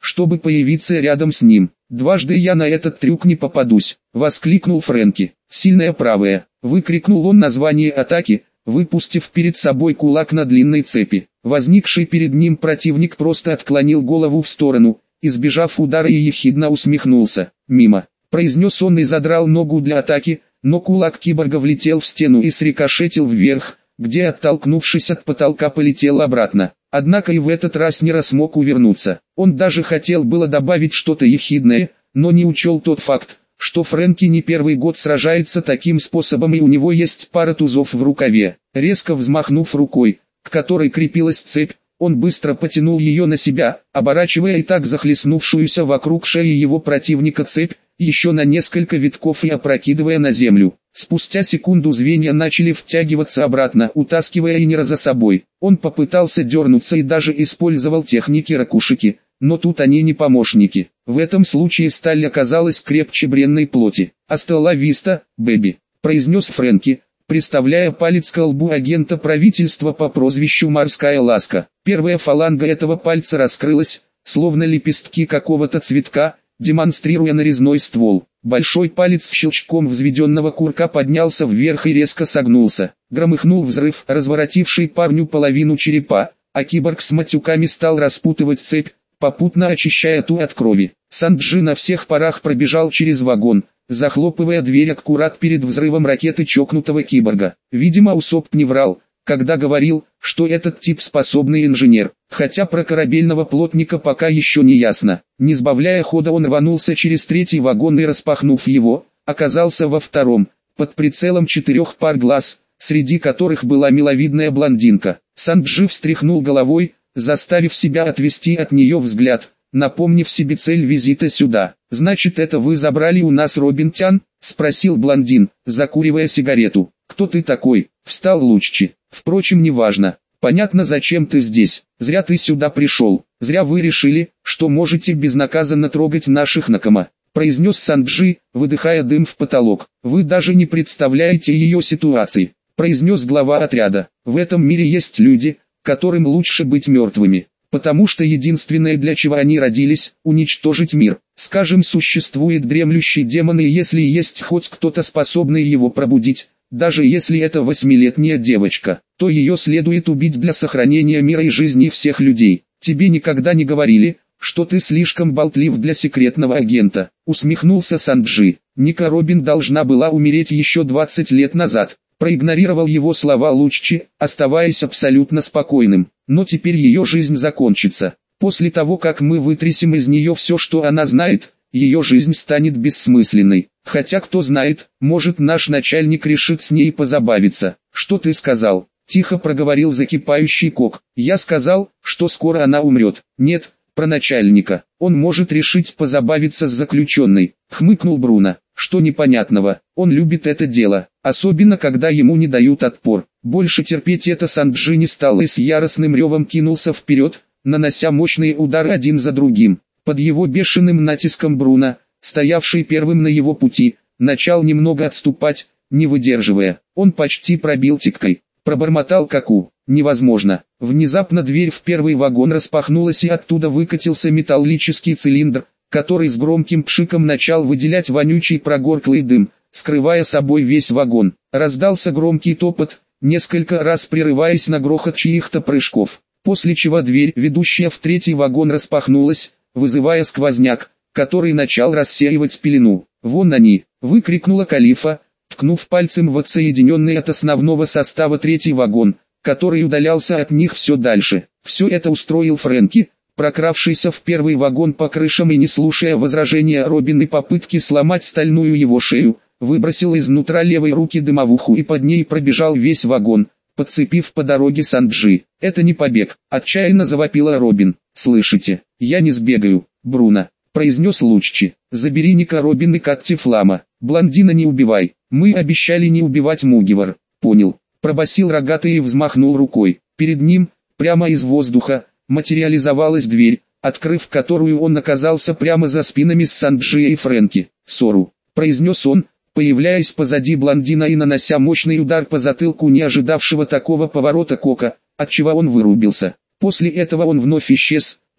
чтобы появиться рядом с ним. «Дважды я на этот трюк не попадусь», — воскликнул Фрэнки. «Сильная правая», — выкрикнул он название атаки, выпустив перед собой кулак на длинной цепи. Возникший перед ним противник просто отклонил голову в сторону, избежав удара и ехидно усмехнулся. «Мимо», — произнес он и задрал ногу для атаки, но кулак киборга влетел в стену и срикошетил вверх, где, оттолкнувшись от потолка, полетел обратно. Однако и в этот раз не смог увернуться. Он даже хотел было добавить что-то ехидное, но не учел тот факт, что Фрэнки не первый год сражается таким способом и у него есть пара тузов в рукаве. Резко взмахнув рукой, к которой крепилась цепь, он быстро потянул ее на себя, оборачивая и так захлестнувшуюся вокруг шеи его противника цепь, еще на несколько витков и опрокидывая на землю. Спустя секунду звенья начали втягиваться обратно, утаскивая Инера за собой. Он попытался дернуться и даже использовал техники ракушики, но тут они не помощники. В этом случае сталь оказалась крепче бренной плоти. «Аста ла виста, бэби», — произнес Фрэнки, приставляя палец к лбу агента правительства по прозвищу «Морская ласка». Первая фаланга этого пальца раскрылась, словно лепестки какого-то цветка, демонстрируя нарезной ствол. Большой палец с щелчком взведенного курка поднялся вверх и резко согнулся. Громыхнул взрыв, разворотивший парню половину черепа, а киборг с матюками стал распутывать цепь, попутно очищая ту от крови. Санджи на всех парах пробежал через вагон, захлопывая дверь аккурат перед взрывом ракеты чокнутого киборга. Видимо, Усоп не врал, когда говорил, что этот тип способный инженер, хотя про корабельного плотника пока еще не ясно. Не сбавляя хода, он рванулся через третий вагон и, распахнув его, оказался во втором, под прицелом четырех пар глаз, среди которых была миловидная блондинка. Санджи встряхнул головой, заставив себя отвести от нее взгляд, напомнив себе цель визита сюда. «Значит, это вы забрали у нас Робин Тян?» — спросил блондин, закуривая сигарету. «Кто ты такой?» — встал Луччи. «Впрочем, неважно. Понятно, зачем ты здесь. Зря ты сюда пришел. Зря вы решили, что можете безнаказанно трогать наших Накама», — произнес Санджи, выдыхая дым в потолок. «Вы даже не представляете ее ситуации», — произнес глава отряда. «В этом мире есть люди, которым лучше быть мертвыми, потому что единственное, для чего они родились, уничтожить мир. Скажем, существует дремлющий демон, и если есть хоть кто-то способный его пробудить, даже если это восьмилетняя девочка, то ее следует убить для сохранения мира и жизни всех людей. Тебе никогда не говорили, что ты слишком болтлив для секретного агента?» — усмехнулся Санджи. «Ника Робин должна была умереть еще двадцать лет назад», — проигнорировал его слова Луччи, оставаясь абсолютно спокойным. «Но теперь ее жизнь закончится. После того, как мы вытрясем из нее все, что она знает, ее жизнь станет бессмысленной. Хотя кто знает, может наш начальник решит с ней позабавиться». «Что ты сказал?» — тихо проговорил закипающий Кок. «Я сказал, что скоро она умрет». «Нет, про начальника. Он может решить позабавиться с заключенной», — хмыкнул Бруно. «Что непонятного? Он любит это дело, особенно когда ему не дают отпор». Больше терпеть это Санджи не стал и с яростным ревом кинулся вперед, нанося мощные удары один за другим. Под его бешеным натиском Бруно, стоявший первым на его пути, начал немного отступать, не выдерживая. Он почти пробил тикой. Пробормотал Каку. «Невозможно». Внезапно дверь в первый вагон распахнулась и оттуда выкатился металлический цилиндр, который с громким пшиком начал выделять вонючий прогорклый дым, скрывая собой весь вагон. Раздался громкий топот, несколько раз прерываясь на грохот чьих-то прыжков, после чего дверь, ведущая в третий вагон, распахнулась, вызывая сквозняк, который начал рассеивать пелену. «Вон они!» — выкрикнула Калифа, ткнув пальцем в отсоединенный от основного состава третий вагон, который удалялся от них все дальше. Все это устроил Фрэнки, прокравшийся в первый вагон по крышам и, не слушая возражения Робин и попытки сломать стальную его шею, выбросил изнутра левой руки дымовуху и под ней пробежал весь вагон, подцепив по дороге Санджи. «Это не побег», — отчаянно завопила Робин. «Слышите, я не сбегаю, Бруно», — произнес Луччи. «Забери Ника Робин и Катти Флама. Блондина не убивай. Мы обещали не убивать Мугивар». «Понял», — пробасил рогатый и взмахнул рукой. Перед ним, прямо из воздуха, материализовалась дверь, открыв которую он оказался прямо за спинами Санджи и Фрэнки. «Сору», — произнес он, появляясь позади блондина и нанося мощный удар по затылку не ожидавшего такого поворота Кока, отчего он вырубился. После этого он вновь исчез,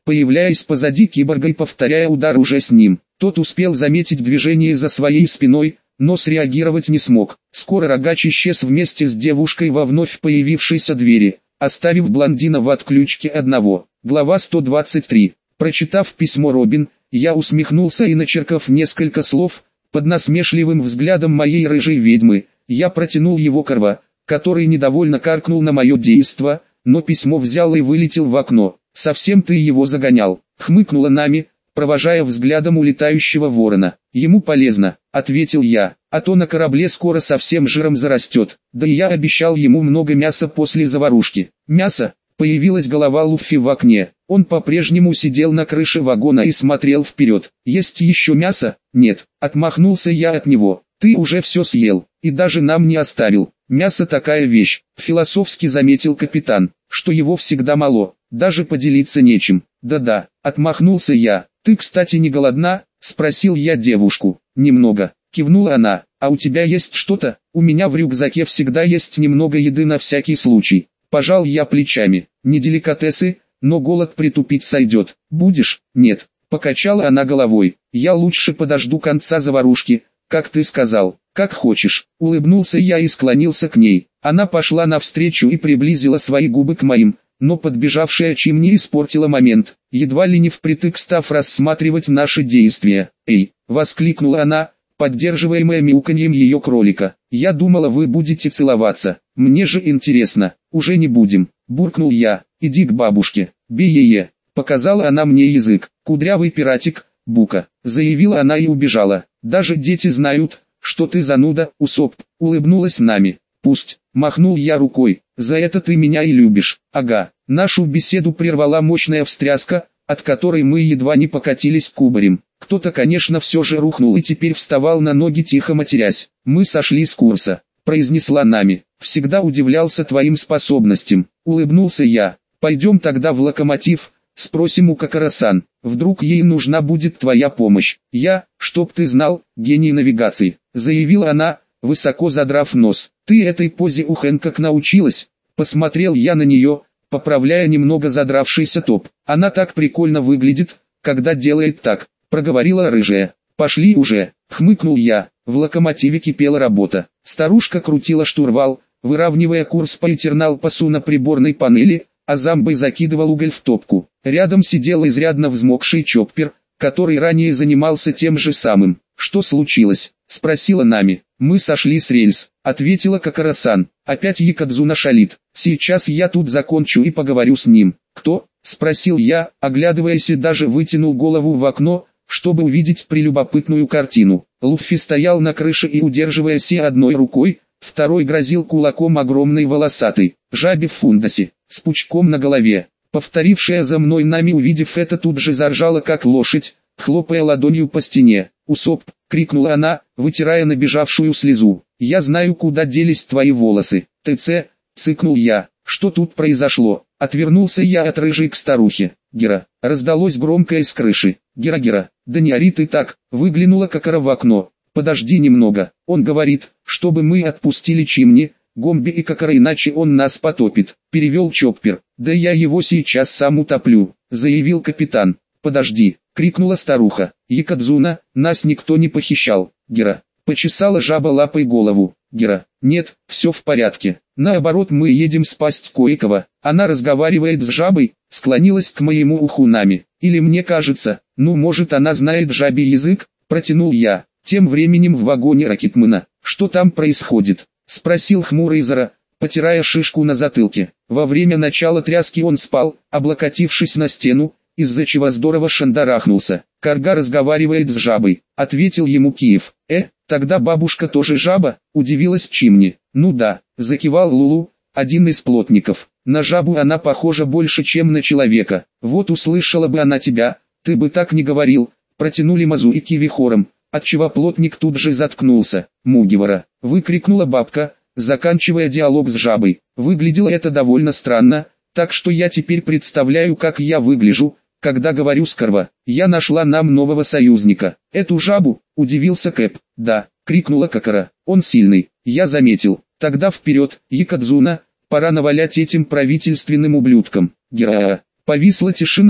появляясь позади киборга и повторяя удар уже с ним. Тот успел заметить движение за своей спиной, но среагировать не смог. Скоро рогач исчез вместе с девушкой во вновь появившейся двери, оставив блондина в отключке одного. Глава сто двадцать три. Прочитав письмо Робин, я усмехнулся и, начеркав несколько слов, под насмешливым взглядом моей рыжей ведьмы, я протянул его Корва, который недовольно каркнул на мое действо, но письмо взял и вылетел в окно. «Совсем ты его загонял», — хмыкнула Нами, провожая взглядом улетающего ворона. «Ему полезно», — ответил я, — «а то на корабле скоро совсем жиром зарастет, да и я обещал ему много мяса после заварушки». «Мясо?» — появилась голова Луффи в окне. Он по-прежнему сидел на крыше вагона и смотрел вперед. «Есть еще мясо?» «Нет», — отмахнулся я от него. «Ты уже все съел, и даже нам не оставил. Мясо такая вещь», — философски заметил капитан, — «что его всегда мало, даже поделиться нечем». «Да-да», — отмахнулся я. «Ты, кстати, не голодна?» — спросил я девушку. «Немного», — кивнула она. «А у тебя есть что-то?» «У меня в рюкзаке всегда есть немного еды на всякий случай». Пожал я плечами. «Не деликатесы, но голод притупить сойдет. Будешь?» «Нет», — покачала она головой. «Я лучше подожду конца заварушки, как ты сказал». «Как хочешь», — улыбнулся я и склонился к ней. Она пошла навстречу и приблизила свои губы к моим, но подбежавшая Чимни испортила момент, едва ли не впритык став рассматривать наши действия. «Эй!» — воскликнула она, поддерживаемая мяуканьем ее кролика. «Я думала, вы будете целоваться. Мне же интересно». «Уже не будем», — буркнул я. «Иди к бабушке, бей ее». Показала она мне язык. «Кудрявый пиратик, Бука», — заявила она и убежала. «Даже дети знают, что ты зануда, Усоп», — улыбнулась Нами. «Пусть», — махнул я рукой, — «за это ты меня и любишь». «Ага». Нашу беседу прервала мощная встряска, от которой мы едва не покатились кубарем. Кто-то, конечно, все же рухнул и теперь вставал на ноги, тихо матерясь. «Мы сошли с курса», — произнесла Нами. «Всегда удивлялся твоим способностям», — улыбнулся я. «Пойдем тогда в локомотив, спросим у Кокоро-сан, вдруг ей нужна будет твоя помощь». «Я, чтоб ты знал, гений навигации», — заявила она, высоко задрав нос. «Ты этой позе у Хэнкок научилась?» Посмотрел я на нее, поправляя немного задравшийся топ. «Она так прикольно выглядит, когда делает так», — проговорила рыжая. «Пошли уже», — хмыкнул я. В локомотиве кипела работа. Старушка крутила штурвал, выравнивая курс по этернал-пасу на приборной панели, а Замбой закидывал уголь в топку. Рядом сидел изрядно взмокший Чоппер, который ранее занимался тем же самым. «Что случилось?» — спросила Нами. «Мы сошли с рельс», — ответила Кокоро-сан. «Опять Якадзуна шалит. Сейчас я тут закончу и поговорю с ним». «Кто?» — спросил я, оглядываясь, и даже вытянул голову в окно, чтобы увидеть прелюбопытную картину. Луффи стоял на крыше и, удерживая Си одной рукой, второй грозил кулаком огромной волосатой жабе в фундасе, с пучком на голове. Повторившая за мной Нами, увидев это, тут же заржала как лошадь, хлопая ладонью по стене. «Усоп!» — крикнула она, вытирая набежавшую слезу. «Я знаю, куда делись твои волосы». «ТЦ!» — цыкнул я. «Что тут произошло?» Отвернулся я от рыжей к старухе. «Гера!» — раздалось громкое с крыши. «Гера-гера, да не ори ты так!» — выглянула Кокоро в окно. «Подожди немного, он говорит, чтобы мы отпустили Чимни, Гомби и Кокоро, иначе он нас потопит», — перевел Чоппер. «Да я его сейчас сам утоплю», — заявил капитан. «Подожди!» — крикнула старуха. «Якадзуна, нас никто не похищал». «Гера!» — почесала жаба лапой голову. «Гера, нет, все в порядке. Наоборот, мы едем спасть кое-кого». Она разговаривает с жабой, склонилась к моему уху Нами. «Или мне кажется, ну может она знает жабий язык?» — протянул я. Тем временем в вагоне Рокетмена. «Что там происходит?» — спросил хмурый Зара, потирая шишку на затылке. Во время начала тряски он спал, облокотившись на стену, из-за чего здорово шандарахнулся. «Карга разговаривает с жабой», — ответил ему Киев. «Э, тогда бабушка тоже жаба?» — удивилась Чимни. «Ну да», — закивал Лулу, один из плотников. «На жабу она похожа больше, чем на человека. Вот услышала бы она тебя, ты бы так не говорил», — протянули Мазу и Киви хором, отчего плотник тут же заткнулся. «Мугивара!» — выкрикнула бабка, заканчивая диалог с жабой. Выглядело это довольно странно, так что я теперь представляю, как я выгляжу, когда говорю с Корва. «Я нашла нам нового союзника». «Эту жабу?» — удивился Кэп. «Да», — крикнула Кокоро. «Он сильный, я заметил. Тогда вперед, Якадзуна, пора навалять этим правительственным ублюдкам». Гера. Повисла тишина,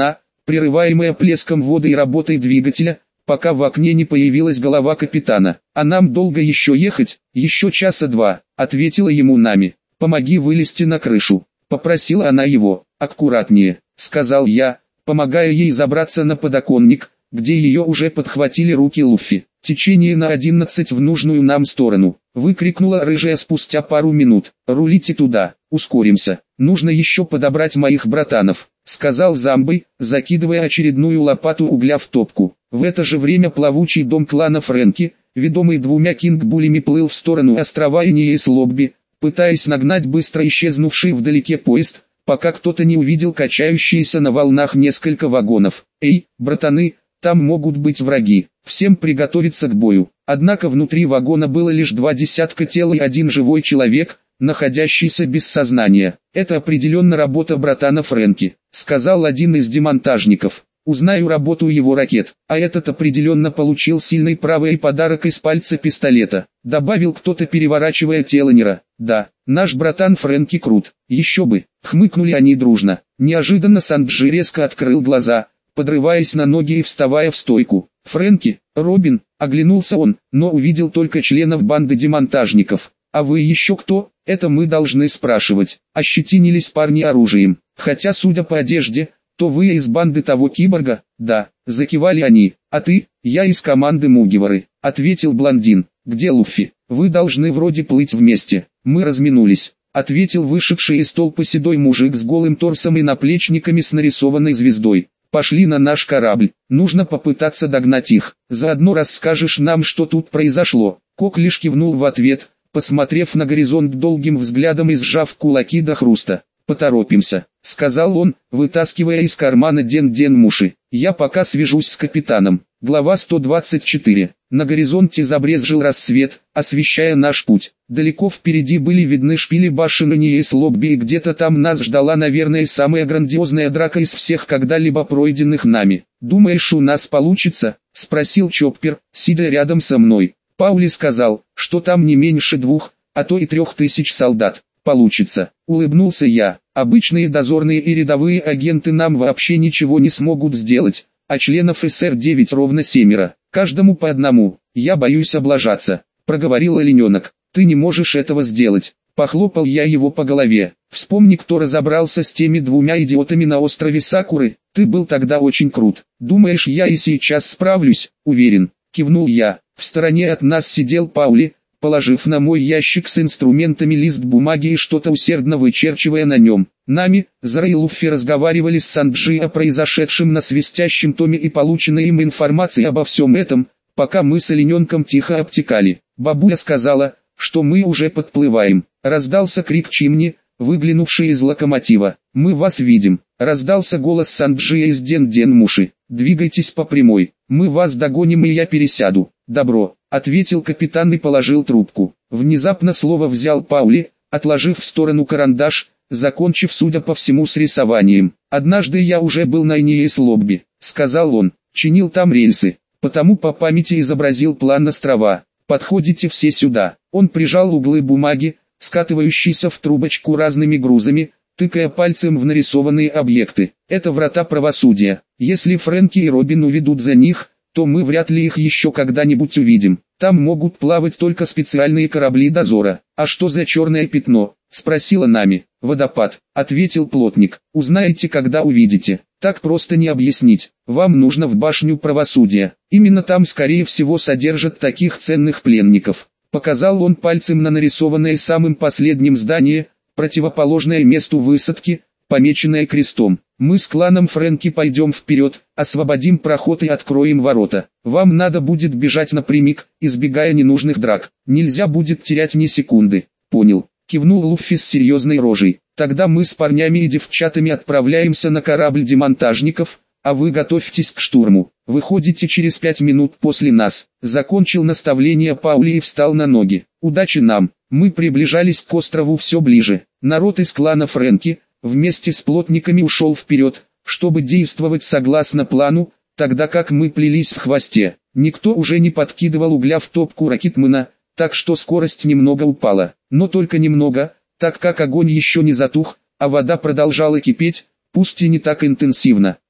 прерываемая плеском воды и работой двигателя, пока в окне не появилась голова капитана. «А нам долго еще ехать?» «Еще часа два», — ответила ему Нами. «Помоги вылезти на крышу», — попросила она его. «Аккуратнее», — сказал я, помогая ей забраться на подоконник, где ее уже подхватили руки Луффи. «Течение на одиннадцать в нужную нам сторону», — выкрикнула рыжая спустя пару минут. «Рулите туда, ускоримся, нужно еще подобрать моих братанов», — сказал Замбой, закидывая очередную лопату угля в топку. В это же время плавучий дом клана Фрэнки, ведомый двумя кингбулями, плыл в сторону острова Иниес-Лобби, пытаясь нагнать быстро исчезнувший вдалеке поезд, пока кто-то не увидел качающиеся на волнах несколько вагонов. «Эй, братаны, там могут быть враги, всем приготовиться к бою». Однако внутри вагона было лишь два десятка тел и один живой человек, находящийся без сознания. «Это определенно работа братана Фрэнки», — сказал один из демонтажников. «Узнаю работу его ракет, а этот определенно получил сильный правый подарок из пальца пистолета», — добавил кто-то, переворачивая тело Нера. «Да, наш братан Фрэнки крут, еще бы», — хмыкнули они дружно. Неожиданно Санджи резко открыл глаза, подрываясь на ноги и вставая в стойку. «Фрэнки, Робин», — оглянулся он, но увидел только членов банды демонтажников. «А вы еще кто?» «Это мы должны спрашивать», — ощетинились парни оружием. «Хотя, судя по одежде, то вы из банды того киборга?» «Да», — закивали они. «А ты?» «Я из команды Мугивары», — ответил блондин. «Где Луффи?» «Вы должны вроде плыть вместе». «Мы разминулись», — ответил вышедший из толпы седой мужик с голым торсом и наплечниками с нарисованной звездой. «Пошли на наш корабль, нужно попытаться догнать их. Заодно расскажешь нам, что тут произошло». Кок лишь кивнул в ответ, посмотрев на горизонт долгим взглядом и сжав кулаки до хруста. «Поторопимся», — сказал он, вытаскивая из кармана ден-ден-муши. «Я пока свяжусь с капитаном». Глава сто двадцать четыре. На горизонте забрезжил рассвет, освещая наш путь. Далеко впереди были видны шпили башен Иниес-Лобби, и где-то там нас ждала, наверное, самая грандиозная драка из всех когда-либо пройденных нами. «Думаешь, у нас получится?» — спросил Чоппер, сидя рядом со мной. Паули сказал, что там не меньше двух, а то и трех тысяч солдат. «Получится», — улыбнулся я. «Обычные дозорные и рядовые агенты нам вообще ничего не смогут сделать, а членов эс эр девять ровно семеро, каждому по одному. Я боюсь облажаться», — проговорил олененок. «Ты не можешь этого сделать». Похлопал я его по голове. «Вспомни, кто разобрался с теми двумя идиотами на острове Сакуры, ты был тогда очень крут. Думаешь, я и сейчас справлюсь?» «Уверен», — кивнул я. В стороне от нас сидел Паули, положив на мой ящик с инструментами лист бумаги и что-то усердно вычерчивая на нем. Нами, Зара и Луффи разговаривали с Санджи о произошедшем на свистящем томе и полученной им информации обо всем этом, пока мы с олененком тихо обтекали. Бабуля сказала, что мы уже подплываем. Раздался крик Чимни, выглянувший из локомотива. «Мы вас видим!» Раздался голос Санджия из Ден-Ден-Муши. «Двигайтесь по прямой, мы вас догоним и я пересяду». «Добро», — ответил капитан и положил трубку. Внезапно слово взял Паули, отложив в сторону карандаш, закончив, судя по всему, с рисованием. «Однажды я уже был на Иниес-Лобби», — сказал он, — чинил там рельсы, потому по памяти изобразил план острова. «Подходите все сюда». Он прижал углы бумаги, скатывающиеся в трубочку разными грузами, тыкая пальцем в нарисованные объекты. «Это врата правосудия. Если Фрэнки и Робин уведут за них, то мы вряд ли их еще когда-нибудь увидим. Там могут плавать только специальные корабли дозора». «А что за черное пятно?» — спросила Нами. «Водопад», — ответил плотник. «Узнаете, когда увидите. Так просто не объяснить. Вам нужно в башню правосудия. Именно там, скорее всего, содержат таких ценных пленников». Показал он пальцем на нарисованное самым последним здание, противоположное месту высадки, помеченное крестом. «Мы с кланом Фрэнки пойдем вперед, освободим проход и откроем ворота. Вам надо будет бежать напрямик, избегая ненужных драк. Нельзя будет терять ни секунды». «Понял», — кивнул Луффи с серьезной рожей. «Тогда мы с парнями и девчатами отправляемся на корабль демонтажников, а вы готовьтесь к штурму. Выходите через пять минут после нас». Закончил наставление Паули и встал на ноги. «Удачи нам». Мы приближались к острову все ближе. Народ из клана Фрэнки вместе с плотниками ушел вперед, чтобы действовать согласно плану, тогда как мы плелись в хвосте. Никто уже не подкидывал угля в топку Рокетмена, так что скорость немного упала. Но только немного, так как огонь еще не затух, а вода продолжала кипеть, пусть и не так интенсивно.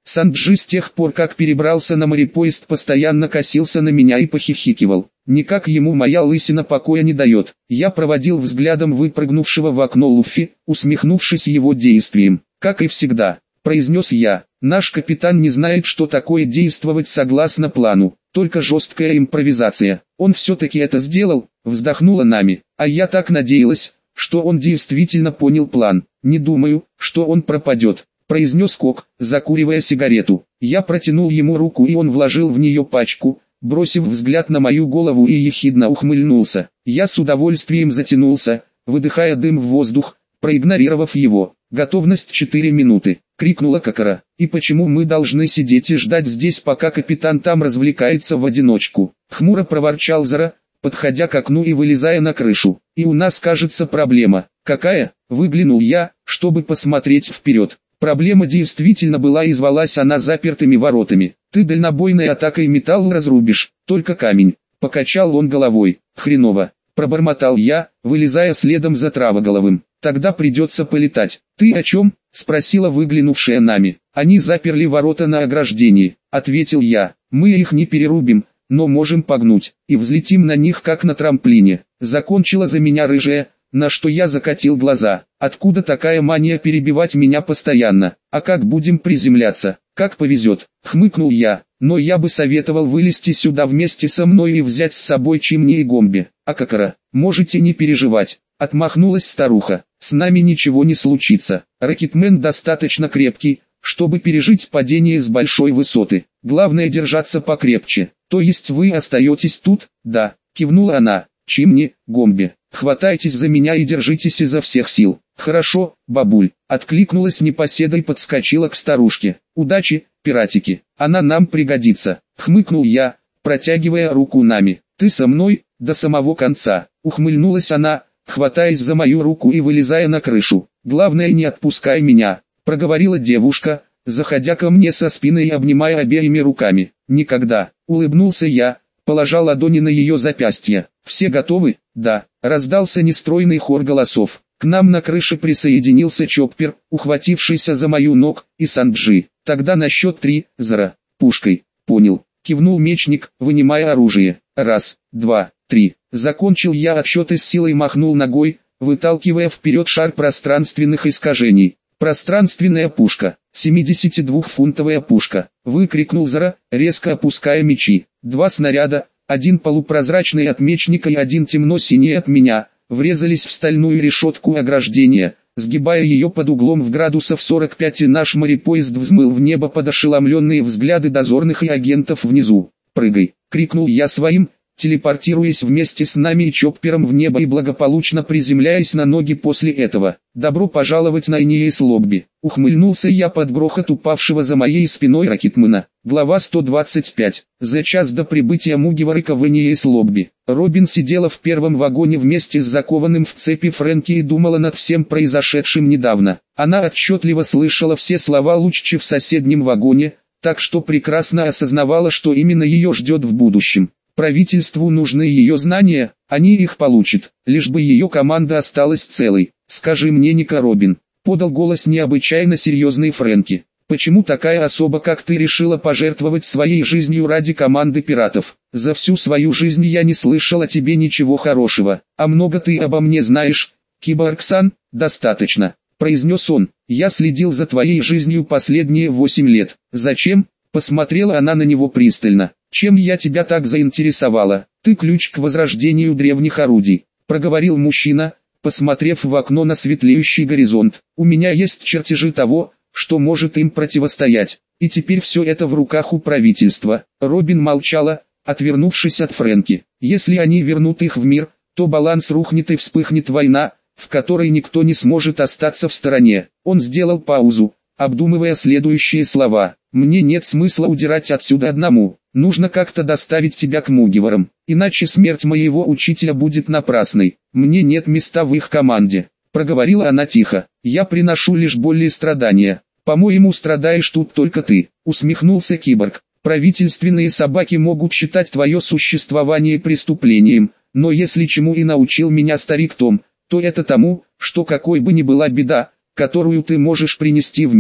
Санджи с тех пор, как перебрался на морепоезд, постоянно косился на меня и похихикивал. Никак ему моя лысина покоя не дает. Я проводил взглядом выпрыгнувшего в окно Луффи, усмехнувшись его действием. Как и всегда, произнес я, наш капитан не знает, что такое действовать согласно плану, только жесткая импровизация. Он все-таки это сделал, вздохнула Нами, а я так надеялась, что он действительно понял план. Не думаю, что он пропадет, произнес Кок, закуривая сигарету. Я протянул ему руку, и он вложил в нее пачку, бросив взгляд на мою голову, и ехидно ухмыльнулся. Я с удовольствием затянулся, выдыхая дым в воздух, проигнорировав его. «Готовность четыре минуты», — крикнула Кокора. «И почему мы должны сидеть и ждать здесь, пока капитан там развлекается в одиночку?» Хмуро проворчал Зара, подходя к окну и вылезая на крышу. «И у нас, кажется, проблема». «Какая?» — выглянул я, чтобы посмотреть вперед. Проблема действительно была, и звалась она запертыми воротами. «Ты дальнобойной атакой металл разрубишь, только камень», — покачал он головой. «Хреново», — пробормотал я, вылезая следом за Травоголовым. «Тогда придется полетать». «Ты о чем?» — спросила выглянувшая Нами. «Они заперли ворота на ограждении», — ответил я. «Мы их не перерубим, но можем погнуть, и взлетим на них как на трамплине». Закончила за меня рыжая, на что я закатил глаза. «Откуда такая мания перебивать меня постоянно? А как будем приземляться?» «Как повезет», — хмыкнул я. «Но я бы советовал вылезти сюда вместе со мной и взять с собой Чимни и Гомби. А Кокора, можете не переживать», — отмахнулась старуха. «С нами ничего не случится. Рокетмен достаточно крепкий, чтобы пережить падение с большой высоты. Главное держаться покрепче». «То есть вы остаетесь тут?» «Да», — кивнула она. «Чимни, Гомби, хватайтесь за меня и держитесь изо всех сил». «Хорошо, бабуль», — откликнулась непоседа и подскочила к старушке. «Удачи, пиратики, она нам пригодится», — хмыкнул я, протягивая руку Нами. «Ты со мной, до самого конца», — ухмыльнулась она, хватаясь за мою руку и вылезая на крышу. «Главное, не отпускай меня», — проговорила девушка, заходя ко мне со спины и обнимая обеими руками. «Никогда», — улыбнулся я, положа ладони на ее запястье. «Все готовы?» «Да», — раздался нестройный хор голосов. К нам на крыше присоединился Чоппер, ухватившийся за мою ногу, и Санджи. «Тогда на счет три, Зара, пушкой». «Понял», — кивнул мечник, вынимая оружие. «Раз, два, три». Закончил я отсчет и с силой махнул ногой, выталкивая вперед шар пространственных искажений. «Пространственная пушка, семидесятидвухфунтовая пушка», — выкрикнул Зара, резко опуская мечи. Два снаряда, один полупрозрачный от мечника и один темно-синий от меня, врезались в стальную решетку ограждения, сгибая ее под углом в градусов сорок пять, и наш морепоезд взмыл в небо под ошеломленные взгляды дозорных и агентов внизу. «Прыгай!» — крикнул я своим, телепортируясь вместе с Нами и Чоппером в небо и благополучно приземляясь на ноги после этого. «Добро пожаловать на Инеис Лобби!» — ухмыльнулся я под грохот упавшего за моей спиной Рокетмена. Глава сто двадцать пять. За час до прибытия Мугиварыка в Инеис Лобби, Робин сидела в первом вагоне вместе с закованным в цепи Фрэнки и думала над всем произошедшим недавно. Она отчетливо слышала все слова Луччи в соседнем вагоне, так что прекрасно осознавала, что именно ее ждет в будущем. Правительству нужны ее знания, они их получат, лишь бы ее команда осталась целой. «Скажи мне, Ника Робин», — подал голос необычайно серьезный Фрэнки, «почему такая особа, как ты, решила пожертвовать своей жизнью ради команды пиратов? За всю свою жизнь я не слышал о тебе ничего хорошего, а много ты обо мне знаешь, Киборг-сан?» «Достаточно», — произнес он, «я следил за твоей жизнью последние восемь лет». «Зачем?» — посмотрела она на него пристально. «Чем я тебя так заинтересовала? Ты ключ к возрождению древних орудий», — проговорил мужчина, посмотрев в окно на светлеющий горизонт. «У меня есть чертежи того, что может им противостоять, и теперь все это в руках у правительства». Робин молчала, отвернувшись от Фрэнки. «Если они вернут их в мир, то баланс рухнет и вспыхнет война, в которой никто не сможет остаться в стороне». Он сделал паузу, обдумывая следующие слова. «Мне нет смысла удирать отсюда одному. Нужно как-то доставить тебя к Мугиварам, иначе смерть моего учителя будет напрасной. Мне нет места в их команде», — проговорила она тихо. «Я приношу лишь боль и страдания. По-моему, страдаешь тут только ты», — усмехнулся Киборг. «Правительственные собаки могут считать твое существование преступлением, но если чему и научил меня старик Том, то это тому, что какой бы ни была беда, которую ты можешь принести в мир,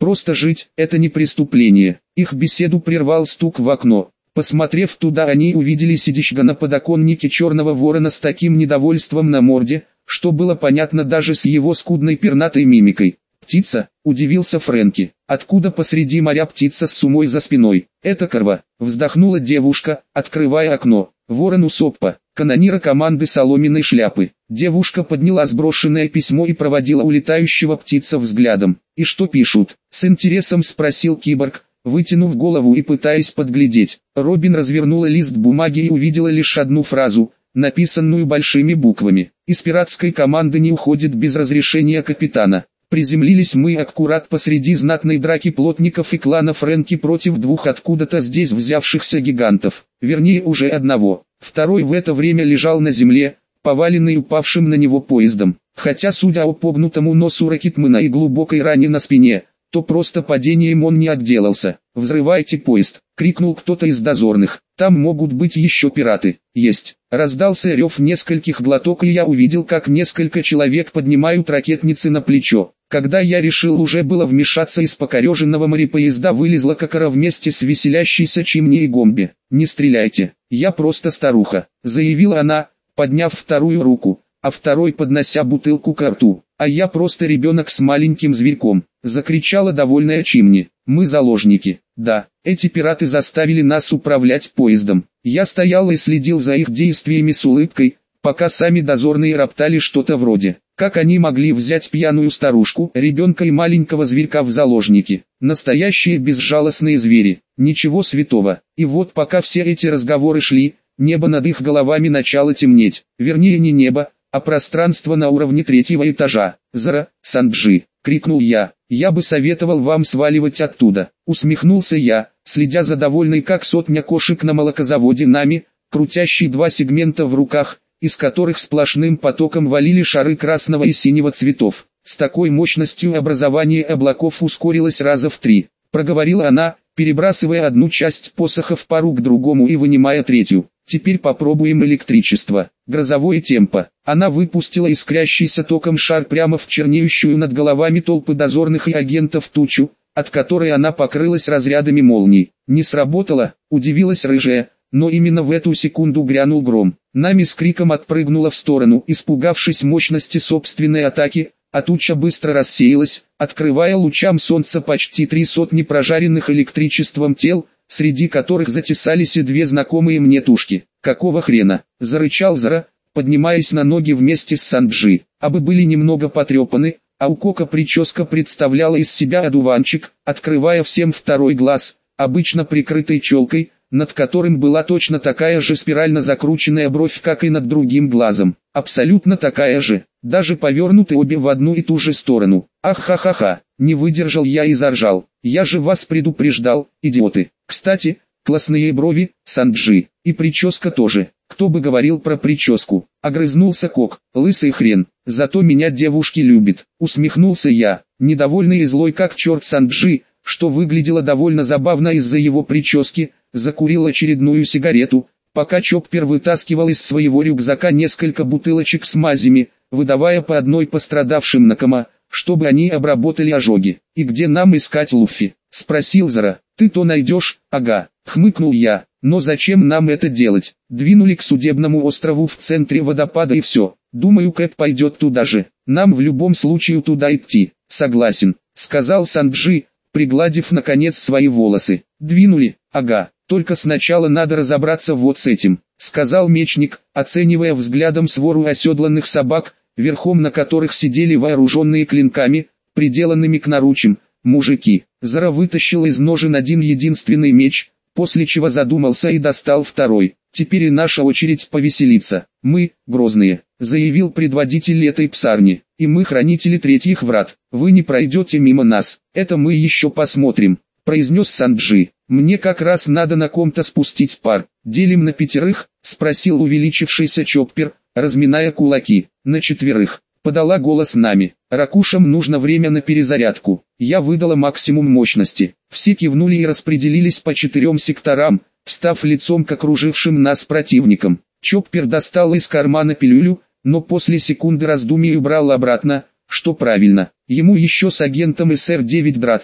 Просто жить – это не преступление. Их беседу прервал стук в окно. Посмотрев туда, они увидели сидящего на подоконнике черного ворона с таким недовольством на морде, что было понятно даже с его скудной пернатой мимикой. «Птица?» – удивился Фрэнки. «Откуда посреди моря птица с сумой за спиной?» «Это корва», – вздохнула девушка, открывая окно. «Ворон у Соппа, канонира команды соломенной шляпы». Девушка подняла сброшенное письмо и проводила улетающего птица взглядом. «И что пишут?» – с интересом спросил киборг, вытянув голову и пытаясь подглядеть. Робин развернула лист бумаги и увидела лишь одну фразу, написанную большими буквами. «Из пиратской команды не уходит без разрешения капитана». Приземлились мы аккурат посреди знатной драки плотников и клана Фрэнки против двух откуда-то здесь взявшихся гигантов, вернее уже одного. Второй в это время лежал на земле, поваленный упавшим на него поездом. Хотя, судя по погнутому носу Рокетмена и глубокой ране на спине, то просто падением он не отделался. «Взрывайте поезд!» — крикнул кто-то из дозорных. «Там могут быть еще пираты». «Есть!» — раздался рев нескольких глоток, и я увидел, как несколько человек поднимают ракетницы на плечо. Когда я решил уже было вмешаться, из покореженного морепоезда вылезла Кокора вместе с веселящейся Чимни и Гомби. «Не стреляйте, я просто старуха», — заявила она, подняв вторую руку, а второй поднося бутылку к рту. «А я просто ребенок с маленьким зверьком», — закричала довольная Чимни. «Мы заложники. Да, эти пираты заставили нас управлять поездом». Я стоял и следил за их действиями с улыбкой, пока сами дозорные роптали что-то вроде: «Как они могли взять пьяную старушку, ребенка и маленького зверька в заложники? Настоящие безжалостные звери, ничего святого». И вот пока все эти разговоры шли, небо над их головами начало темнеть, вернее не небо, а пространство на уровне третьего этажа. «Зара, Санджи!» — крикнул я. «Я бы советовал вам сваливать оттуда», — усмехнулся я, следя за довольной как сотня кошек на молокозаводе нами, крутящий два сегмента в руках, из которых сплошным потоком валили шары красного и синего цветов. С такой мощностью образование облаков ускорилось раза в три. Проговорила она, перебрасывая одну часть посоха в пару к другому и вынимая третью. «Теперь попробуем электричество. Грозовое темпо». Она выпустила искрящийся током шар прямо в чернеющую над головами толпы дозорных и агентов тучу, от которой она покрылась разрядами молний. «Не сработало?» – удивилась рыжая, но именно в эту секунду грянул гром. Нами с криком отпрыгнула в сторону, испугавшись мощности собственной атаки, а туча быстро рассеялась, открывая лучам солнца почти три сотни прожаренных электричеством тел, среди которых затесались и две знакомые мне тушки. «Какого хрена?» – зарычал Зара, поднимаясь на ноги вместе с Санджи. Абы были немного потрепаны, а у Кока прическа представляла из себя одуванчик, открывая всем второй глаз, обычно прикрытый челкой, над которым была точно такая же спирально закрученная бровь, как и над другим глазом. Абсолютно такая же, даже повернуты обе в одну и ту же сторону. «Ах-ха-ха-ха!» – не выдержал я и заржал. «Я же вас предупреждал, идиоты! Кстати, классные брови, Санджи, и прическа тоже. Кто бы говорил про прическу?» — огрызнулся Кок. «Лысый хрен, зато меня девушки любят», — усмехнулся я, недовольный и злой как черт. Санджи, что выглядело довольно забавно из-за его прически, закурил очередную сигарету, пока Чоппер вытаскивал из своего рюкзака несколько бутылочек с мазями, выдавая по одной пострадавшим на кома, чтобы они обработали ожоги. «И где нам искать Луффи?» — спросил Зара. «Ты то найдешь, ага», — хмыкнул я. «Но зачем нам это делать? Двинули к судебному острову в центре водопада и все. Думаю, Кэп пойдет туда же. Нам в любом случае туда идти». «Согласен», — сказал Санджи, пригладив наконец свои волосы. «Двинули, ага, только сначала надо разобраться вот с этим», — сказал мечник, оценивая взглядом свору оседланных собак, верхом на которых сидели вооруженные клинками, приделанными к наручам, мужики. Зара вытащил из ножен один единственный меч, после чего задумался и достал второй. «Теперь и наша очередь повеселиться. Мы, грозные», — заявил предводитель этой псарни, — «и мы хранители третьих врат. Вы не пройдете мимо нас, это мы еще посмотрим», — произнес Санджи. «Мне как раз надо на ком-то спустить пар. Делим на пятерых?» — спросил увеличившийся Чоппер, разминая кулаки. «На четверых», — подала голос Нами. «Ракушам нужно время на перезарядку». Я выдала максимум мощности. Все кивнули и распределились по четырем секторам, встав лицом к окружившим нас противникам. Чоппер достал из кармана пилюлю, но после секунды раздумий убрал обратно, что правильно. Ему еще с агентом эс эр девять драться,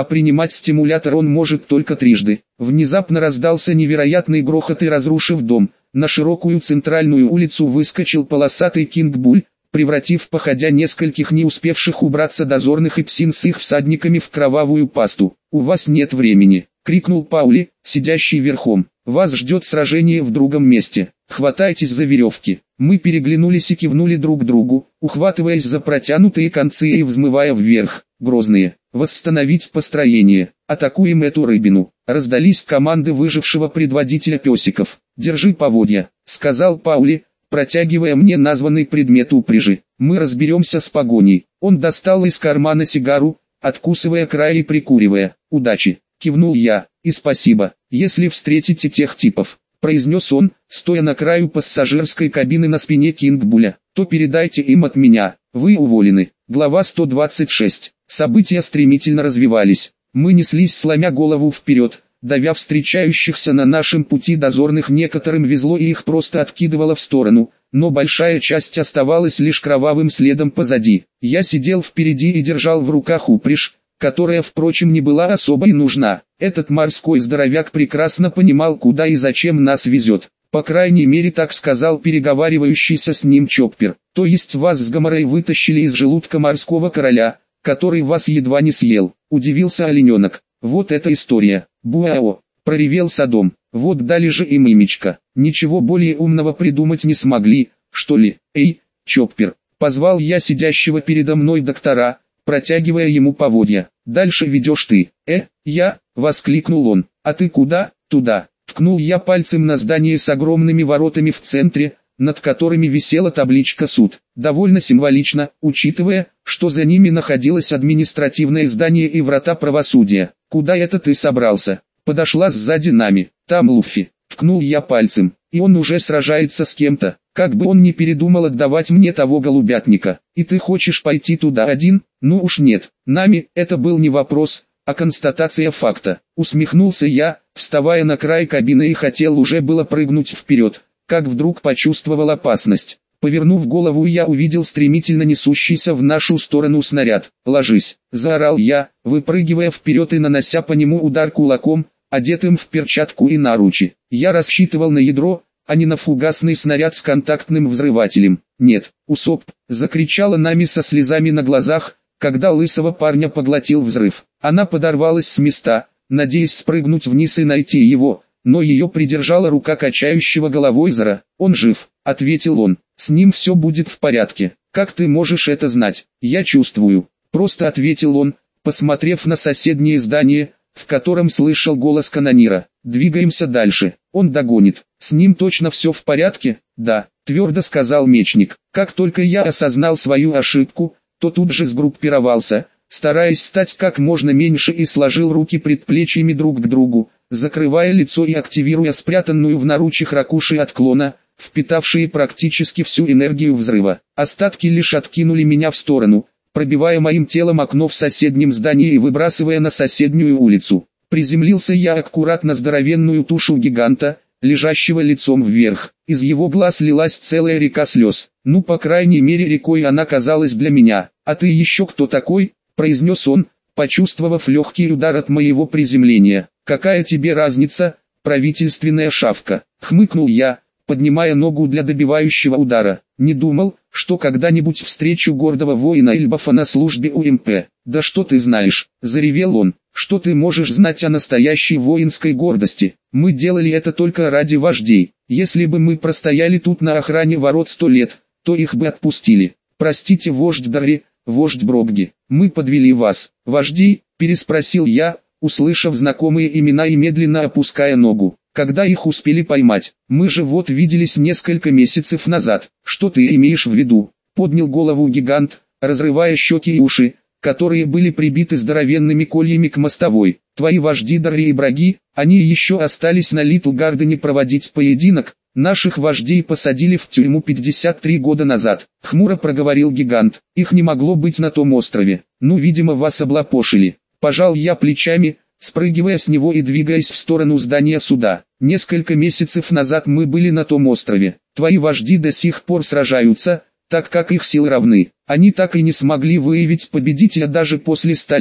а принимать стимулятор он может только трижды. Внезапно раздался невероятный грохот и, разрушив дом, на широкую центральную улицу выскочил полосатый Кинг-Буль, превратив походя нескольких не успевших убраться дозорных и псин с их всадниками в кровавую пасту. «У вас нет времени!» — крикнул Паули, сидящий верхом. «Вас ждет сражение в другом месте. Хватайтесь за веревки». Мы переглянулись и кивнули друг другу, ухватываясь за протянутые концы и взмывая вверх. Грозные. «Восстановить построение. Атакуем эту рыбину!» Раздались команды выжившего предводителя песиков. «Держи поводья», — сказал Паули, протягивая мне названный предмет упряжи. «Мы разберемся с погоней». Он достал из кармана сигару, откусывая край и прикуривая. «Удачи», — кивнул я. «И спасибо, если встретите тех типов», — произнес он, стоя на краю пассажирской кабины на спине Кинг-Буля, «то передайте им от меня. Вы уволены». Глава сто двадцать шесть. События стремительно развивались. Мы неслись, сломя голову вперед, давя встречающихся на нашем пути дозорных. Некоторым везло и их просто откидывало в сторону, но большая часть оставалась лишь кровавым следом позади. Я сидел впереди и держал в руках упряжь, которая, впрочем, не была особо и нужна. Этот морской здоровяк прекрасно понимал, куда и зачем нас везет. По крайней мере, так сказал переговаривающийся с ним Чоппер. То есть вас с Гоморой вытащили из желудка морского короля, который вас едва не съел. Удивился олененок. Вот эта история. Буао, проревел Содом. Вот дали же им имечко. Ничего более умного придумать не смогли, что ли? Эй, Чоппер, позвал я сидящего передо мной доктора, протягивая ему поводья. Дальше ведешь ты. Э, я, воскликнул он. А ты куда? Туда. Ткнул я пальцем на здание с огромными воротами в центре, над которыми висела табличка «Суд». Довольно символично, учитывая, что за ними находилось административное здание и врата правосудия. «Куда это ты собрался?» Подошла сзади нами. «Там Луффи». Ткнул я пальцем. «И он уже сражается с кем-то. Как бы он ни передумал отдавать мне того голубятника. И ты хочешь пойти туда один? Ну уж нет. Нами это был не вопрос, а констатация факта». Усмехнулся я, вставая на край кабины, и хотел уже было прыгнуть вперед, как вдруг почувствовал опасность. Повернув голову, я увидел стремительно несущийся в нашу сторону снаряд. «Ложись!» – заорал я, выпрыгивая вперед и нанося по нему удар кулаком, одетым в перчатку и наручи. Я рассчитывал на ядро, а не на фугасный снаряд с контактным взрывателем. «Нет, Усоп!» – закричала Нами со слезами на глазах, когда лысого парня поглотил взрыв. Она подорвалась с места, надеясь спрыгнуть вниз и найти его, но ее придержала рука качающего головой Зара. «Он жив», — ответил он, — «с ним все будет в порядке». «Как ты можешь это знать?» «Я чувствую», — просто ответил он, посмотрев на соседнее здание, в котором слышал голос канонира. «Двигаемся дальше, он догонит, с ним точно все в порядке?» «Да», — твердо сказал мечник. Как только я осознал свою ошибку, то тут же сгруппировался, стараясь стать как можно меньше, и сложил руки предплечьями друг к другу, закрывая лицо и активируя спрятанную в наручьях ракуши отклона, впитавшие практически всю энергию взрыва. Остатки лишь откинули меня в сторону, пробивая моим телом окно в соседнем здании и выбрасывая на соседнюю улицу. Приземлился я аккурат на здоровенную тушу гиганта, лежащего лицом вверх. Из его глаз лилась целая река слез. Ну, по крайней мере, рекой она казалась для меня. «А ты еще кто такой?» – произнес он, почувствовав легкий удар от моего приземления. «Какая тебе разница, правительственная шавка?» – хмыкнул я, поднимая ногу для добивающего удара. «Не думал, что когда-нибудь встречу гордого воина Эльбафа на службе у эм пэ». «Да что ты знаешь?» – заревел он. «Что ты можешь знать о настоящей воинской гордости? Мы делали это только ради вождей. Если бы мы простояли тут на охране ворот сто лет, то их бы отпустили. Простите, вождь Дарри, вождь Брогги, мы подвели вас». «Вожди?» – переспросил я, услышав знакомые имена и медленно опуская ногу. «Когда их успели поймать? Мы же вот виделись несколько месяцев назад». «Что ты имеешь в виду?» – поднял голову гигант, разрывая щеки и уши, которые были прибиты здоровенными кольями к мостовой. «Твои вожди Дарри и Браги, они еще остались на Литл Гардене проводить поединок. Наших вождей посадили в тюрьму пятьдесят три года назад», — хмуро проговорил гигант. «Их не могло быть на том острове. Ну, видимо, вас облапошили». Пожал я плечами, спрыгивая с него и двигаясь в сторону здания суда. «Несколько месяцев назад мы были на том острове. Твои вожди до сих пор сражаются, так как их силы равны. Они так и не смогли выявить победителя даже после ста лет.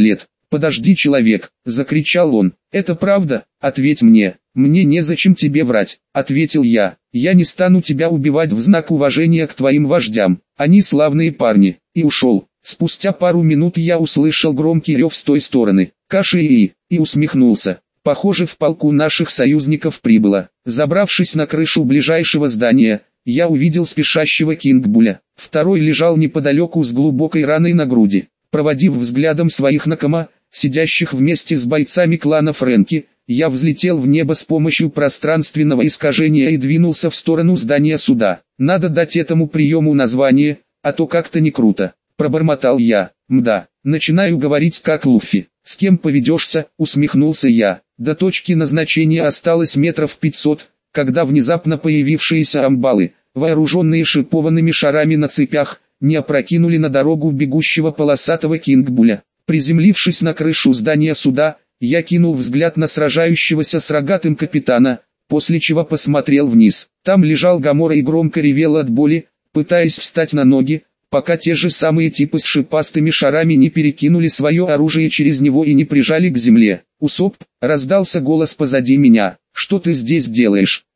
«Подожди, человек!» — закричал он. «Это правда? Ответь мне!» «Мне незачем тебе врать», — ответил я. «Я не стану тебя убивать в знак уважения к твоим вождям. Они славные парни». И ушел. Спустя пару минут я услышал громкий рев с той стороны. «Каши-и!» и усмехнулся. Похоже, в полку наших союзников прибыло. Забравшись на крышу ближайшего здания, я увидел спешащего Кингбуля. Второй лежал неподалеку с глубокой раной на груди. Проводив взглядом своих накома, сидящих вместе с бойцами клана Фрэнки, я взлетел в небо с помощью пространственного искажения и двинулся в сторону здания суда. «Надо дать этому приему название, а то как-то не круто», — пробормотал я. «Мда, начинаю говорить как Луффи. С кем поведешься?» — усмехнулся я. До точки назначения осталось метров пятьсот, когда внезапно появившиеся амбалы, вооруженные шипованными шарами на цепях, не опрокинули на дорогу бегущего полосатого Кингбуля. Приземлившись на крышу здания суда, я кинул взгляд на сражающегося с рогатым капитана, после чего посмотрел вниз. Там лежал Гамора и громко ревел от боли, пытаясь встать на ноги, пока те же самые типы с шипастыми шарами не перекинули свое оружие через него и не прижали к земле. «Усоп!» — раздался голос позади меня. «Что ты здесь делаешь?»